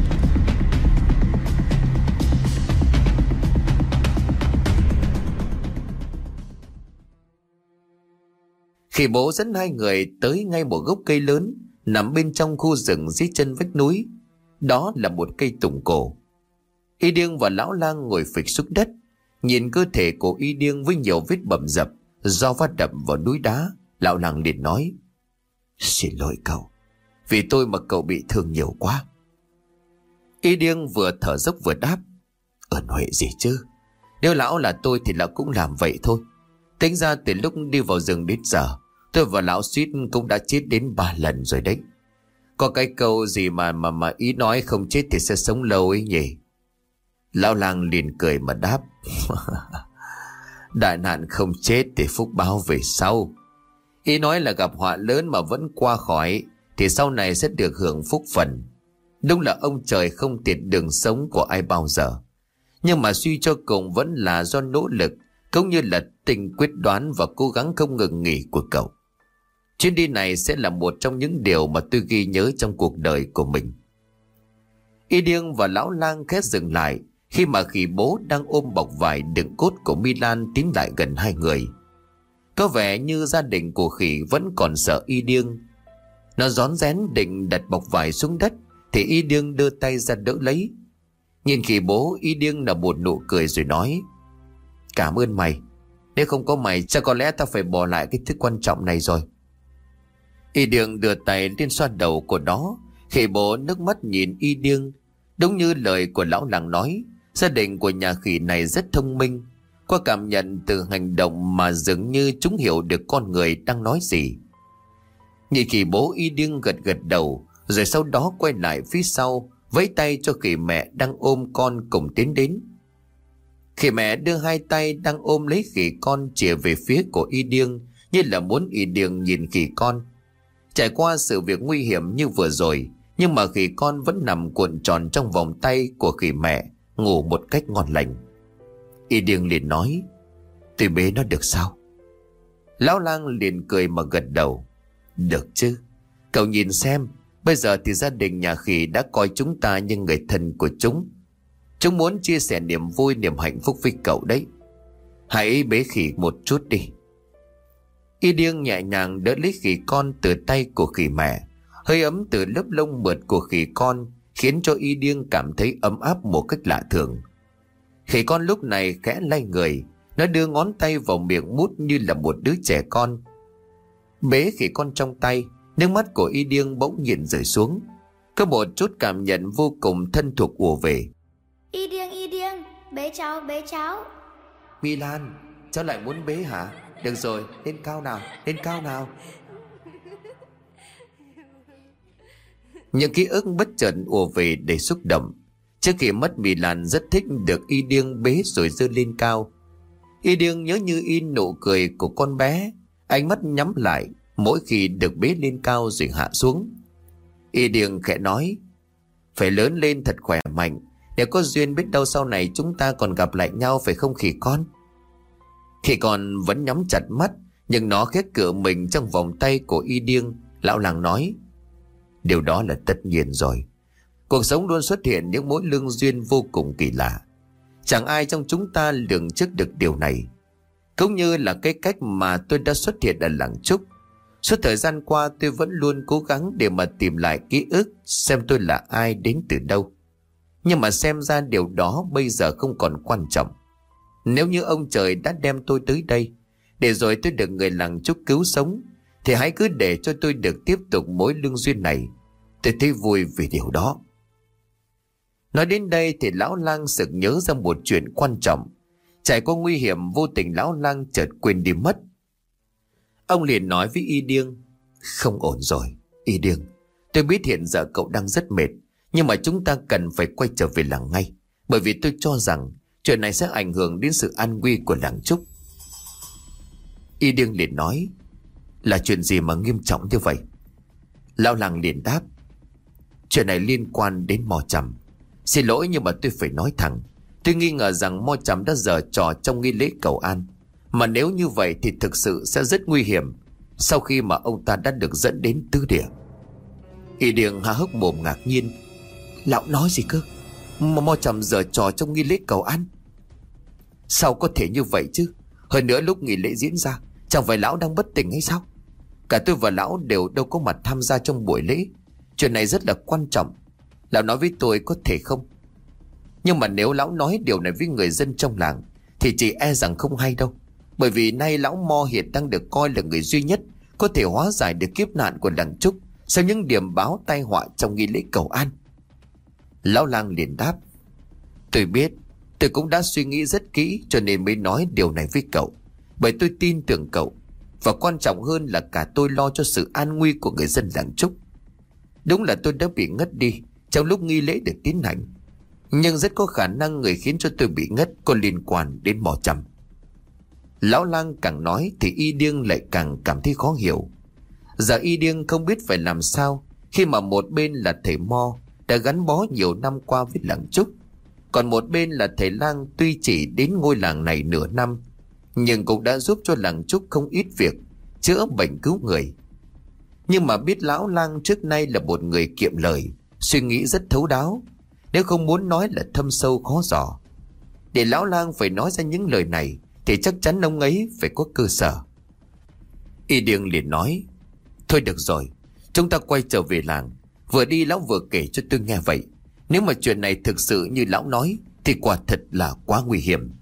Khỉ Bố dẫn hai người tới ngay một gốc cây lớn nằm bên trong khu rừng dưới chân vách núi. Đó là một cây tùng cổ. Y Điêng và lão lang ngồi phịch xuống đất, nhìn cơ thể của Y Điêng với nhiều vết bầm dập do va đập vào núi đá. Lão lang liền nói: "Xin lỗi cậu, vì tôi mà cậu bị thương nhiều quá." Y Điêng vừa thở dốc vừa đáp: "Ơn huệ gì chứ, nếu lão là tôi thì lão cũng làm vậy thôi. Tính ra từ lúc đi vào rừng đến giờ, tôi và lão suýt cũng đã chết đến ba lần rồi đấy. Có cái câu gì mà mà mà ý nói không chết thì sẽ sống lâu ấy nhỉ?" Lão lang liền cười mà đáp: "Đại nạn không chết thì phúc báo về sau. Ý nói là gặp họa lớn mà vẫn qua khỏi thì sau này sẽ được hưởng phúc phần. Đúng là ông trời không tiệt đường sống của ai bao giờ. Nhưng mà suy cho cùng vẫn là do nỗ lực cũng như là tình quyết đoán và cố gắng không ngừng nghỉ của cậu. Chuyến đi này sẽ là một trong những điều mà tôi ghi nhớ trong cuộc đời của mình." Y Điêng và lão lang khẽ dừng lại khi mà Khỉ Bố đang ôm bọc vải đựng cốt của Milan tiến lại gần hai người. Có vẻ như gia đình của Khỉ vẫn còn sợ Y Điêng. Nó rón rén định đặt bọc vải xuống đất thì Y Điêng đưa tay ra đỡ lấy. Nhìn Khỉ Bố, Y Điêng nở một nụ cười rồi nói: "Cảm ơn mày. Nếu không có mày chắc có lẽ tao phải bỏ lại cái thứ quan trọng này rồi." Y Điêng đưa tay lên xoa đầu của nó. Khỉ Bố nước mắt nhìn Y Điêng. Đúng như lời của lão làng nói, gia đình của nhà khỉ này rất thông minh. Qua cảm nhận từ hành động mà dường như chúng hiểu được con người đang nói gì. Nhìn Khỉ Bố, Y Điêng gật gật đầu, rồi sau đó quay lại phía sau, vẫy tay cho khỉ mẹ đang ôm con cùng tiến đến. Khỉ mẹ đưa hai tay đang ôm lấy khỉ con chìa về phía của Y Điêng, như là muốn Y Điêng nhìn khỉ con. Trải qua sự việc nguy hiểm như vừa rồi, nhưng mà khỉ con vẫn nằm cuộn tròn trong vòng tay của khỉ mẹ, ngủ một cách ngon lành. Y Điêng liền nói: "Tôi bế nó được sao?" Lão lang liền cười mà gật đầu: "Được chứ. Cậu nhìn xem, bây giờ thì gia đình nhà khỉ đã coi chúng ta như người thân của chúng. Chúng muốn chia sẻ niềm vui, niềm hạnh phúc với cậu đấy. Hãy bế khỉ một chút đi." Y Điêng nhẹ nhàng đỡ lấy khỉ con từ tay của khỉ mẹ. Hơi ấm từ lớp lông mượt của khỉ con khiến cho Y Điêng cảm thấy ấm áp một cách lạ thường. Khỉ con lúc này khẽ lay người, nó đưa ngón tay vào miệng mút như là một đứa trẻ con. Bế khỉ con trong tay, nước mắt của Y Điêng bỗng nhiên rơi xuống. Có một chút cảm nhận vô cùng thân thuộc ùa về. Y Điêng, Y Điêng, bế cháu, bế cháu. Milan, cháu lại muốn bế hả? Được rồi, lên cao nào, lên cao nào. Những ký ức bất chợt ùa về đầy xúc động. Trước khi mất, Milan rất thích được Y Điêng bế rồi giơ lên cao. Y Điêng nhớ như in nụ cười của con bé, ánh mắt nhắm lại mỗi khi được bế lên cao rồi hạ xuống. Y Điêng khẽ nói: "Phải lớn lên thật khỏe mạnh, để có duyên biết đâu sau này chúng ta còn gặp lại nhau, phải không khỉ con?" Khi con vẫn nhắm chặt mắt, nhưng nó khét cựa mình trong vòng tay của Y Điêng. Lão làng nói: điều đó là tất nhiên rồi. Cuộc sống luôn xuất hiện những mối lương duyên vô cùng kỳ lạ. Chẳng ai trong chúng ta lường trước được điều này. Cũng như là cái cách mà tôi đã xuất hiện ở làng Trúc. Suốt thời gian qua tôi vẫn luôn cố gắng để mà tìm lại ký ức, xem tôi là ai, đến từ đâu. Nhưng mà xem ra điều đó bây giờ không còn quan trọng. Nếu như ông trời đã đem tôi tới đây để rồi tôi được người làng Trúc cứu sống, thì hãy cứ để cho tôi được tiếp tục mối lương duyên này. Tôi thấy vui vì điều đó. Nói đến đây thì lão lang sực nhớ ra một chuyện quan trọng. Trải qua nguy hiểm, vô tình lão lang chợt quên đi mất. Ông liền nói với Y Điêng: không ổn rồi Y Điêng, tôi biết hiện giờ cậu đang rất mệt, nhưng mà chúng ta cần phải quay trở về làng ngay. Bởi vì tôi cho rằng chuyện này sẽ ảnh hưởng đến sự an nguy của làng Trúc. Y Điêng liền nói: là chuyện gì mà nghiêm trọng như vậy? Lão làng liền đáp: chuyện này liên quan đến Mo Chằm. Xin lỗi nhưng mà tôi phải nói thẳng, tôi nghi ngờ rằng Mo Chằm đã giở trò trong nghi lễ cầu an. Mà nếu như vậy thì thực sự sẽ rất nguy hiểm sau khi mà ông ta đã được dẫn đến tứ địa. Y Điêng há hốc mồm ngạc nhiên: lão nói gì cơ? Mo Chằm giở trò trong nghi lễ cầu an? Sao có thể như vậy chứ? Hơn nữa lúc nghi lễ diễn ra, chẳng phải lão đang bất tỉnh hay sao? Cả tôi và lão đều đâu có mặt tham gia trong buổi lễ. Chuyện này rất là quan trọng. Lão nói với tôi có thể không? Nhưng mà nếu lão nói điều này với người dân trong làng thì chỉ e rằng không hay đâu. Bởi vì nay lão Mo hiện đang được coi là người duy nhất có thể hóa giải được kiếp nạn của làng Trúc sau những điểm báo tai họa trong nghi lễ cầu an. Lão lang liền đáp: tôi biết, tôi cũng đã suy nghĩ rất kỹ cho nên mới nói điều này với cậu. Bởi tôi tin tưởng cậu, và quan trọng hơn là cả tôi lo cho sự an nguy của người dân làng Trúc. Đúng là tôi đã bị ngất đi trong lúc nghi lễ được tiến hành, nhưng rất có khả năng người khiến cho tôi bị ngất có liên quan đến Mo Chằm. Lão lang càng nói thì Y Điêng lại càng cảm thấy khó hiểu. Giờ Y Điêng không biết phải làm sao khi mà một bên là thầy Mo đã gắn bó nhiều năm qua với làng Trúc, còn một bên là thầy lang tuy chỉ đến ngôi làng này nửa năm nhưng cũng đã giúp cho làng Trúc không ít việc chữa bệnh cứu người. Nhưng mà biết lão lang trước nay là một người kiệm lời, suy nghĩ rất thấu đáo, nếu không muốn nói là thâm sâu khó dò. Để lão lang phải nói ra những lời này thì chắc chắn ông ấy phải có cơ sở. Y Điêng liền nói: thôi được rồi, chúng ta quay trở về làng. Vừa đi lão vừa kể cho tôi nghe vậy. Nếu mà chuyện này thực sự như lão nói thì quả thật là quá nguy hiểm.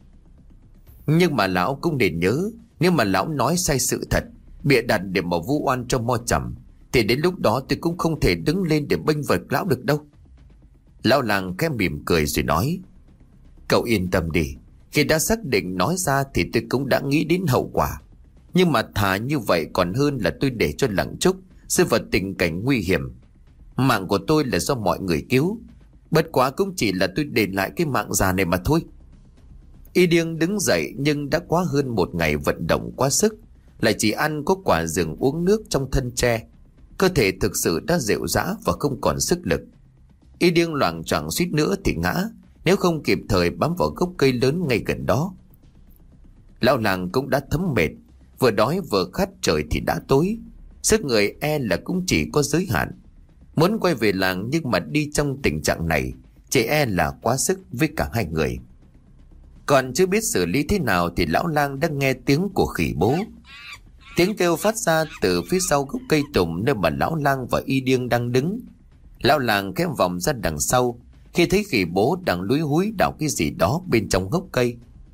Nhưng mà lão cũng nên nhớ, nếu mà lão nói sai sự thật, bịa đặt để mà vu oan cho Mo Chằm, thì đến lúc đó tôi cũng không thể đứng lên để bênh vực lão được đâu. Lão làng khẽ mỉm cười rồi nói: cậu yên tâm đi, khi đã xác định nói ra thì tôi cũng đã nghĩ đến hậu quả. Nhưng mà thà như vậy còn hơn là tôi để cho làng Trúc rơi vào tình cảnh nguy hiểm. Mạng của tôi là do mọi người cứu, bất quá cũng chỉ là tôi đền lại cái mạng già này mà thôi. Y Điêng đứng dậy nhưng đã quá hơn một ngày vận động quá sức, lại chỉ ăn có quả rừng uống nước trong thân tre. Cơ thể thực sự đã rệu rã và không còn sức lực. Y Điêng loạng choạng suýt nữa thì ngã, nếu không kịp thời bám vào gốc cây lớn ngay gần đó. Lão làng cũng đã thấm mệt, vừa đói vừa khát, trời thì đã tối. Sức người e là cũng chỉ có giới hạn. Muốn quay về làng nhưng mà đi trong tình trạng này chỉ e là quá sức với cả hai người. Còn chưa biết xử lý thế nào thì lão lang đã nghe tiếng của khỉ bố. Tiếng kêu phát ra từ phía sau gốc cây tùng nơi mà lão lang và Y Điêng đang đứng. Lão lang khẽ vòng ra đằng sau khi thấy khỉ bố đang lúi húi đào cái gì đó bên trong gốc cây.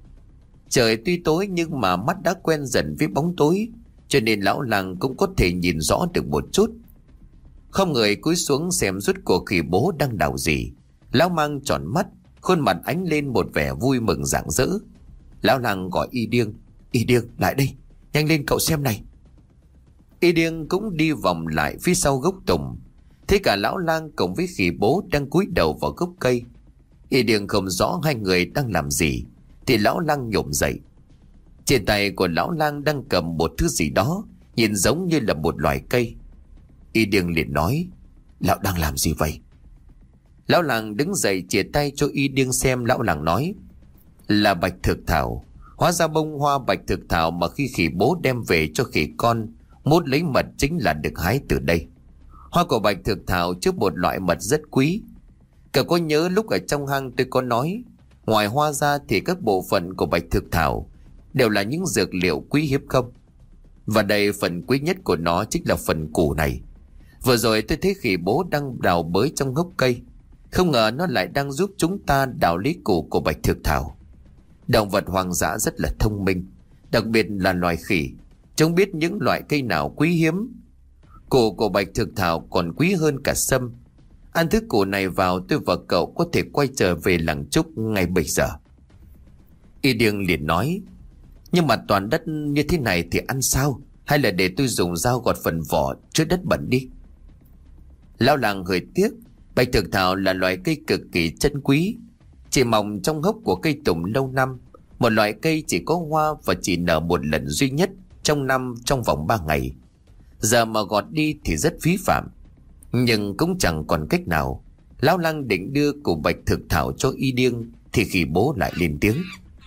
Trời tuy tối nhưng mà mắt đã quen dần với bóng tối, cho nên lão lang cũng có thể nhìn rõ được một chút. Không người cúi xuống xem rốt cuộc khỉ bố đang đào gì. Lão mang tròn mắt, khuôn mặt ánh lên một vẻ vui mừng rạng rỡ. Lão lang gọi Y Điêng: Y Điêng lại đây, nhanh lên cậu xem này. Y Điêng cũng đi vòng lại phía sau gốc tùng, thấy cả lão lang cùng với khỉ bố đang cúi đầu vào gốc cây. Y Điêng không rõ hai người đang làm gì thì lão lang nhổm dậy. Trên tay của lão lang đang cầm một thứ gì đó nhìn giống như là một loài cây. Y Điêng liền nói: lão đang làm gì vậy? Lão lang đứng dậy chìa tay cho Y Điêng xem. Lão lang nói: là bạch thực thảo, Hóa ra bông hoa bạch thực thảo mà khi khỉ bố đem về cho khỉ con mốt lấy mật chính là được hái từ đây. Hoa của bạch thực thảo chứa một loại mật rất quý. Cậu có nhớ lúc ở trong hang tôi có nói, ngoài hoa ra thì các bộ phận của bạch thực thảo đều là những dược liệu quý hiếm không? Và đây phần quý nhất của nó chính là phần củ này. Vừa rồi tôi thấy khỉ bố đang đào bới trong gốc cây, không ngờ nó lại đang giúp chúng ta đào lấy củ của bạch thực thảo. Động vật hoang dã rất là thông minh, đặc biệt là loài khỉ. Chúng biết những loại cây nào quý hiếm. Củ của bạch thực thảo còn quý hơn cả sâm. Ăn thứ củ này vào, tôi và cậu có thể quay trở về làng Trúc ngay bây giờ. Y Điêng liền nói, nhưng mà toàn đất như thế này thì ăn sao? Hay là để tôi dùng dao gọt phần vỏ trước đất bẩn đi? Lão làng hơi tiếc. Bạch thực thảo là loại cây cực kỳ chân quý, chỉ mọc trong hốc của cây tùng lâu năm. Một loại cây chỉ có hoa và chỉ nở một lần duy nhất trong năm, trong vòng ba ngày. Giờ mà gọt đi thì rất phí phạm, nhưng cũng chẳng còn cách nào. Lão lăng định đưa củ bạch thực thảo cho Y Điêng thì khỉ bố lại lên tiếng.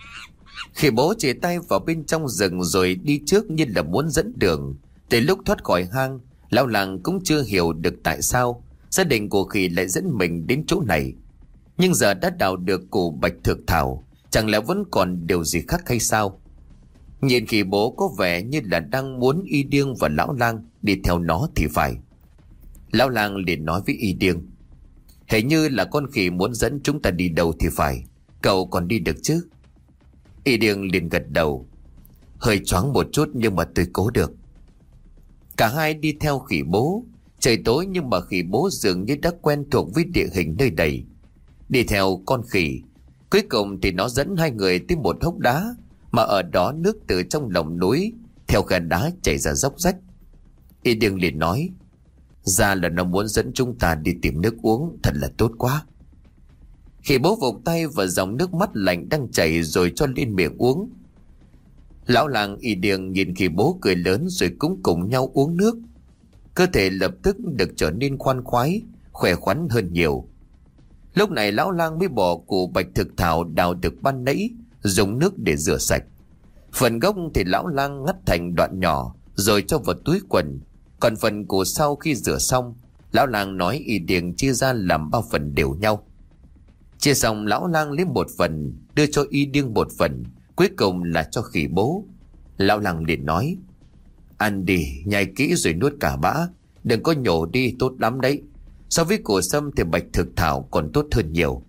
Khỉ bố chỉ tay vào bên trong rừng rồi đi trước như là muốn dẫn đường. Tới lúc thoát khỏi hang, lão lăng cũng chưa hiểu được tại sao gia đình của khỉ lại dẫn mình đến chỗ này. Nhưng giờ đã đào được củ bạch thực thảo, chẳng lẽ vẫn còn điều gì khác hay sao? Nhìn khỉ bố có vẻ như là đang muốn Y Điêng và lão lang đi theo nó thì phải. Lão lang liền nói với Y Điêng, hình như là con khỉ muốn dẫn chúng ta đi đâu thì phải. Cậu còn đi được chứ? Y Điêng liền gật đầu. Hơi choáng một chút nhưng mà tôi cố được. Cả hai đi theo khỉ bố. Trời tối nhưng mà khỉ bố dường như đã quen thuộc với địa hình nơi đây. Đi theo con khỉ, cuối cùng thì nó dẫn hai người tới một hốc đá, mà ở đó nước từ trong lòng núi theo khe đá chảy ra dốc rách. Y Điêng liền nói, ra là nó muốn dẫn chúng ta đi tìm nước uống, thật là tốt quá. Khỉ bố vụt tay vào dòng nước mắt lạnh đang chảy rồi cho lên miệng uống. Lão làng Y Điêng nhìn khỉ bố cười lớn rồi cũng cùng nhau uống nước. Cơ thể lập tức được trở nên khoan khoái, khỏe khoắn hơn nhiều. Lúc này lão lang mới bỏ củ bạch thực thảo đào được ban nãy, dùng nước để rửa sạch. Phần gốc thì lão lang ngắt thành đoạn nhỏ rồi cho vào túi quần. Còn phần củ sau khi rửa xong, lão lang nói Y Điêng chia ra làm ba phần đều nhau. Chia xong, lão lang lấy một phần, đưa cho Y Điêng một phần, cuối cùng là cho khỉ bố. Lão lang liền nói, ăn đi, nhai kỹ rồi nuốt cả bã, đừng có nhổ đi, tốt lắm đấy. So với củ sâm thì bạch thực thảo còn tốt hơn nhiều.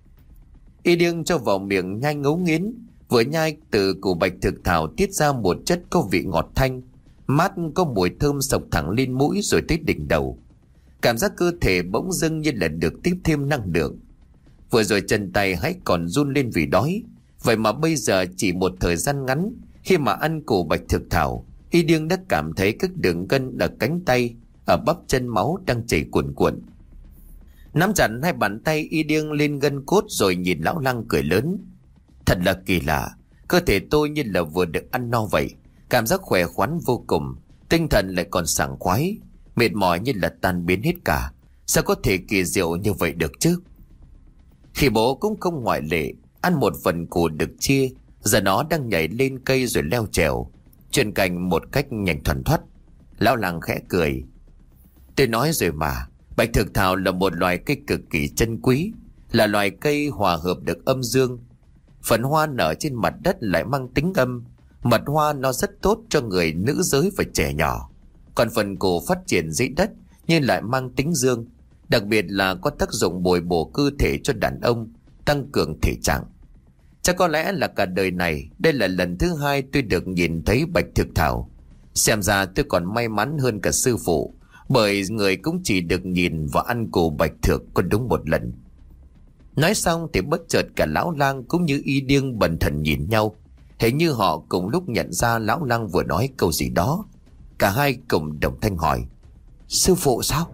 Y Điêng cho vào miệng nhai ngấu nghiến. Vừa nhai, từ củ bạch thực thảo tiết ra một chất có vị ngọt thanh, mát, có mùi thơm sộc thẳng lên mũi rồi tới đỉnh đầu. Cảm giác cơ thể bỗng dưng như là được tiếp thêm năng lượng. Vừa rồi chân tay hãy còn run lên vì đói, vậy mà bây giờ chỉ một thời gian ngắn, khi mà ăn củ bạch thực thảo, Y Điêng đã cảm thấy các đường gân ở cánh tay, ở bắp chân máu đang chảy cuồn cuộn. Nắm chặt hai bàn tay Y Điêng lên gân cốt rồi nhìn lão lăng cười lớn. Thật là kỳ lạ, cơ thể tôi như là vừa được ăn no vậy, cảm giác khỏe khoắn vô cùng, tinh thần lại còn sảng khoái, mệt mỏi như là tan biến hết cả. Sao có thể kỳ diệu như vậy được chứ? Khỉ bố cũng không ngoại lệ, ăn một phần củ được chia, giờ nó đang nhảy lên cây rồi leo trèo, chuyển cành một cách nhanh thuần thoát. Lão lăng khẽ cười. Tôi nói rồi mà, bạch thực thảo là một loài cây cực kỳ chân quý, là loài cây hòa hợp được âm dương. Phần hoa nở trên mặt đất lại mang tính âm, mật hoa nó rất tốt cho người nữ giới và trẻ nhỏ. Còn phần củ phát triển dưới đất nhưng lại mang tính dương, đặc biệt là có tác dụng bồi bổ cơ thể cho đàn ông, tăng cường thể trạng. Chắc có lẽ là cả đời này đây là lần thứ hai tôi được nhìn thấy bạch thực thảo. Xem ra tôi còn may mắn hơn cả sư phụ, bởi người cũng chỉ được nhìn và ăn củ bạch thực có đúng một lần. Nói xong thì bất chợt cả lão lang cũng như Y Điêng bần thần nhìn nhau, hình như họ cùng lúc nhận ra lão lang vừa nói câu gì đó. Cả hai cùng đồng thanh hỏi, sư phụ sao?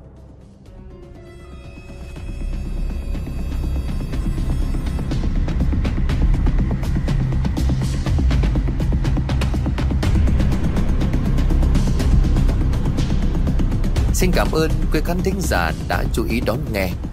Xin cảm ơn quý khán thính giả đã chú ý đón nghe.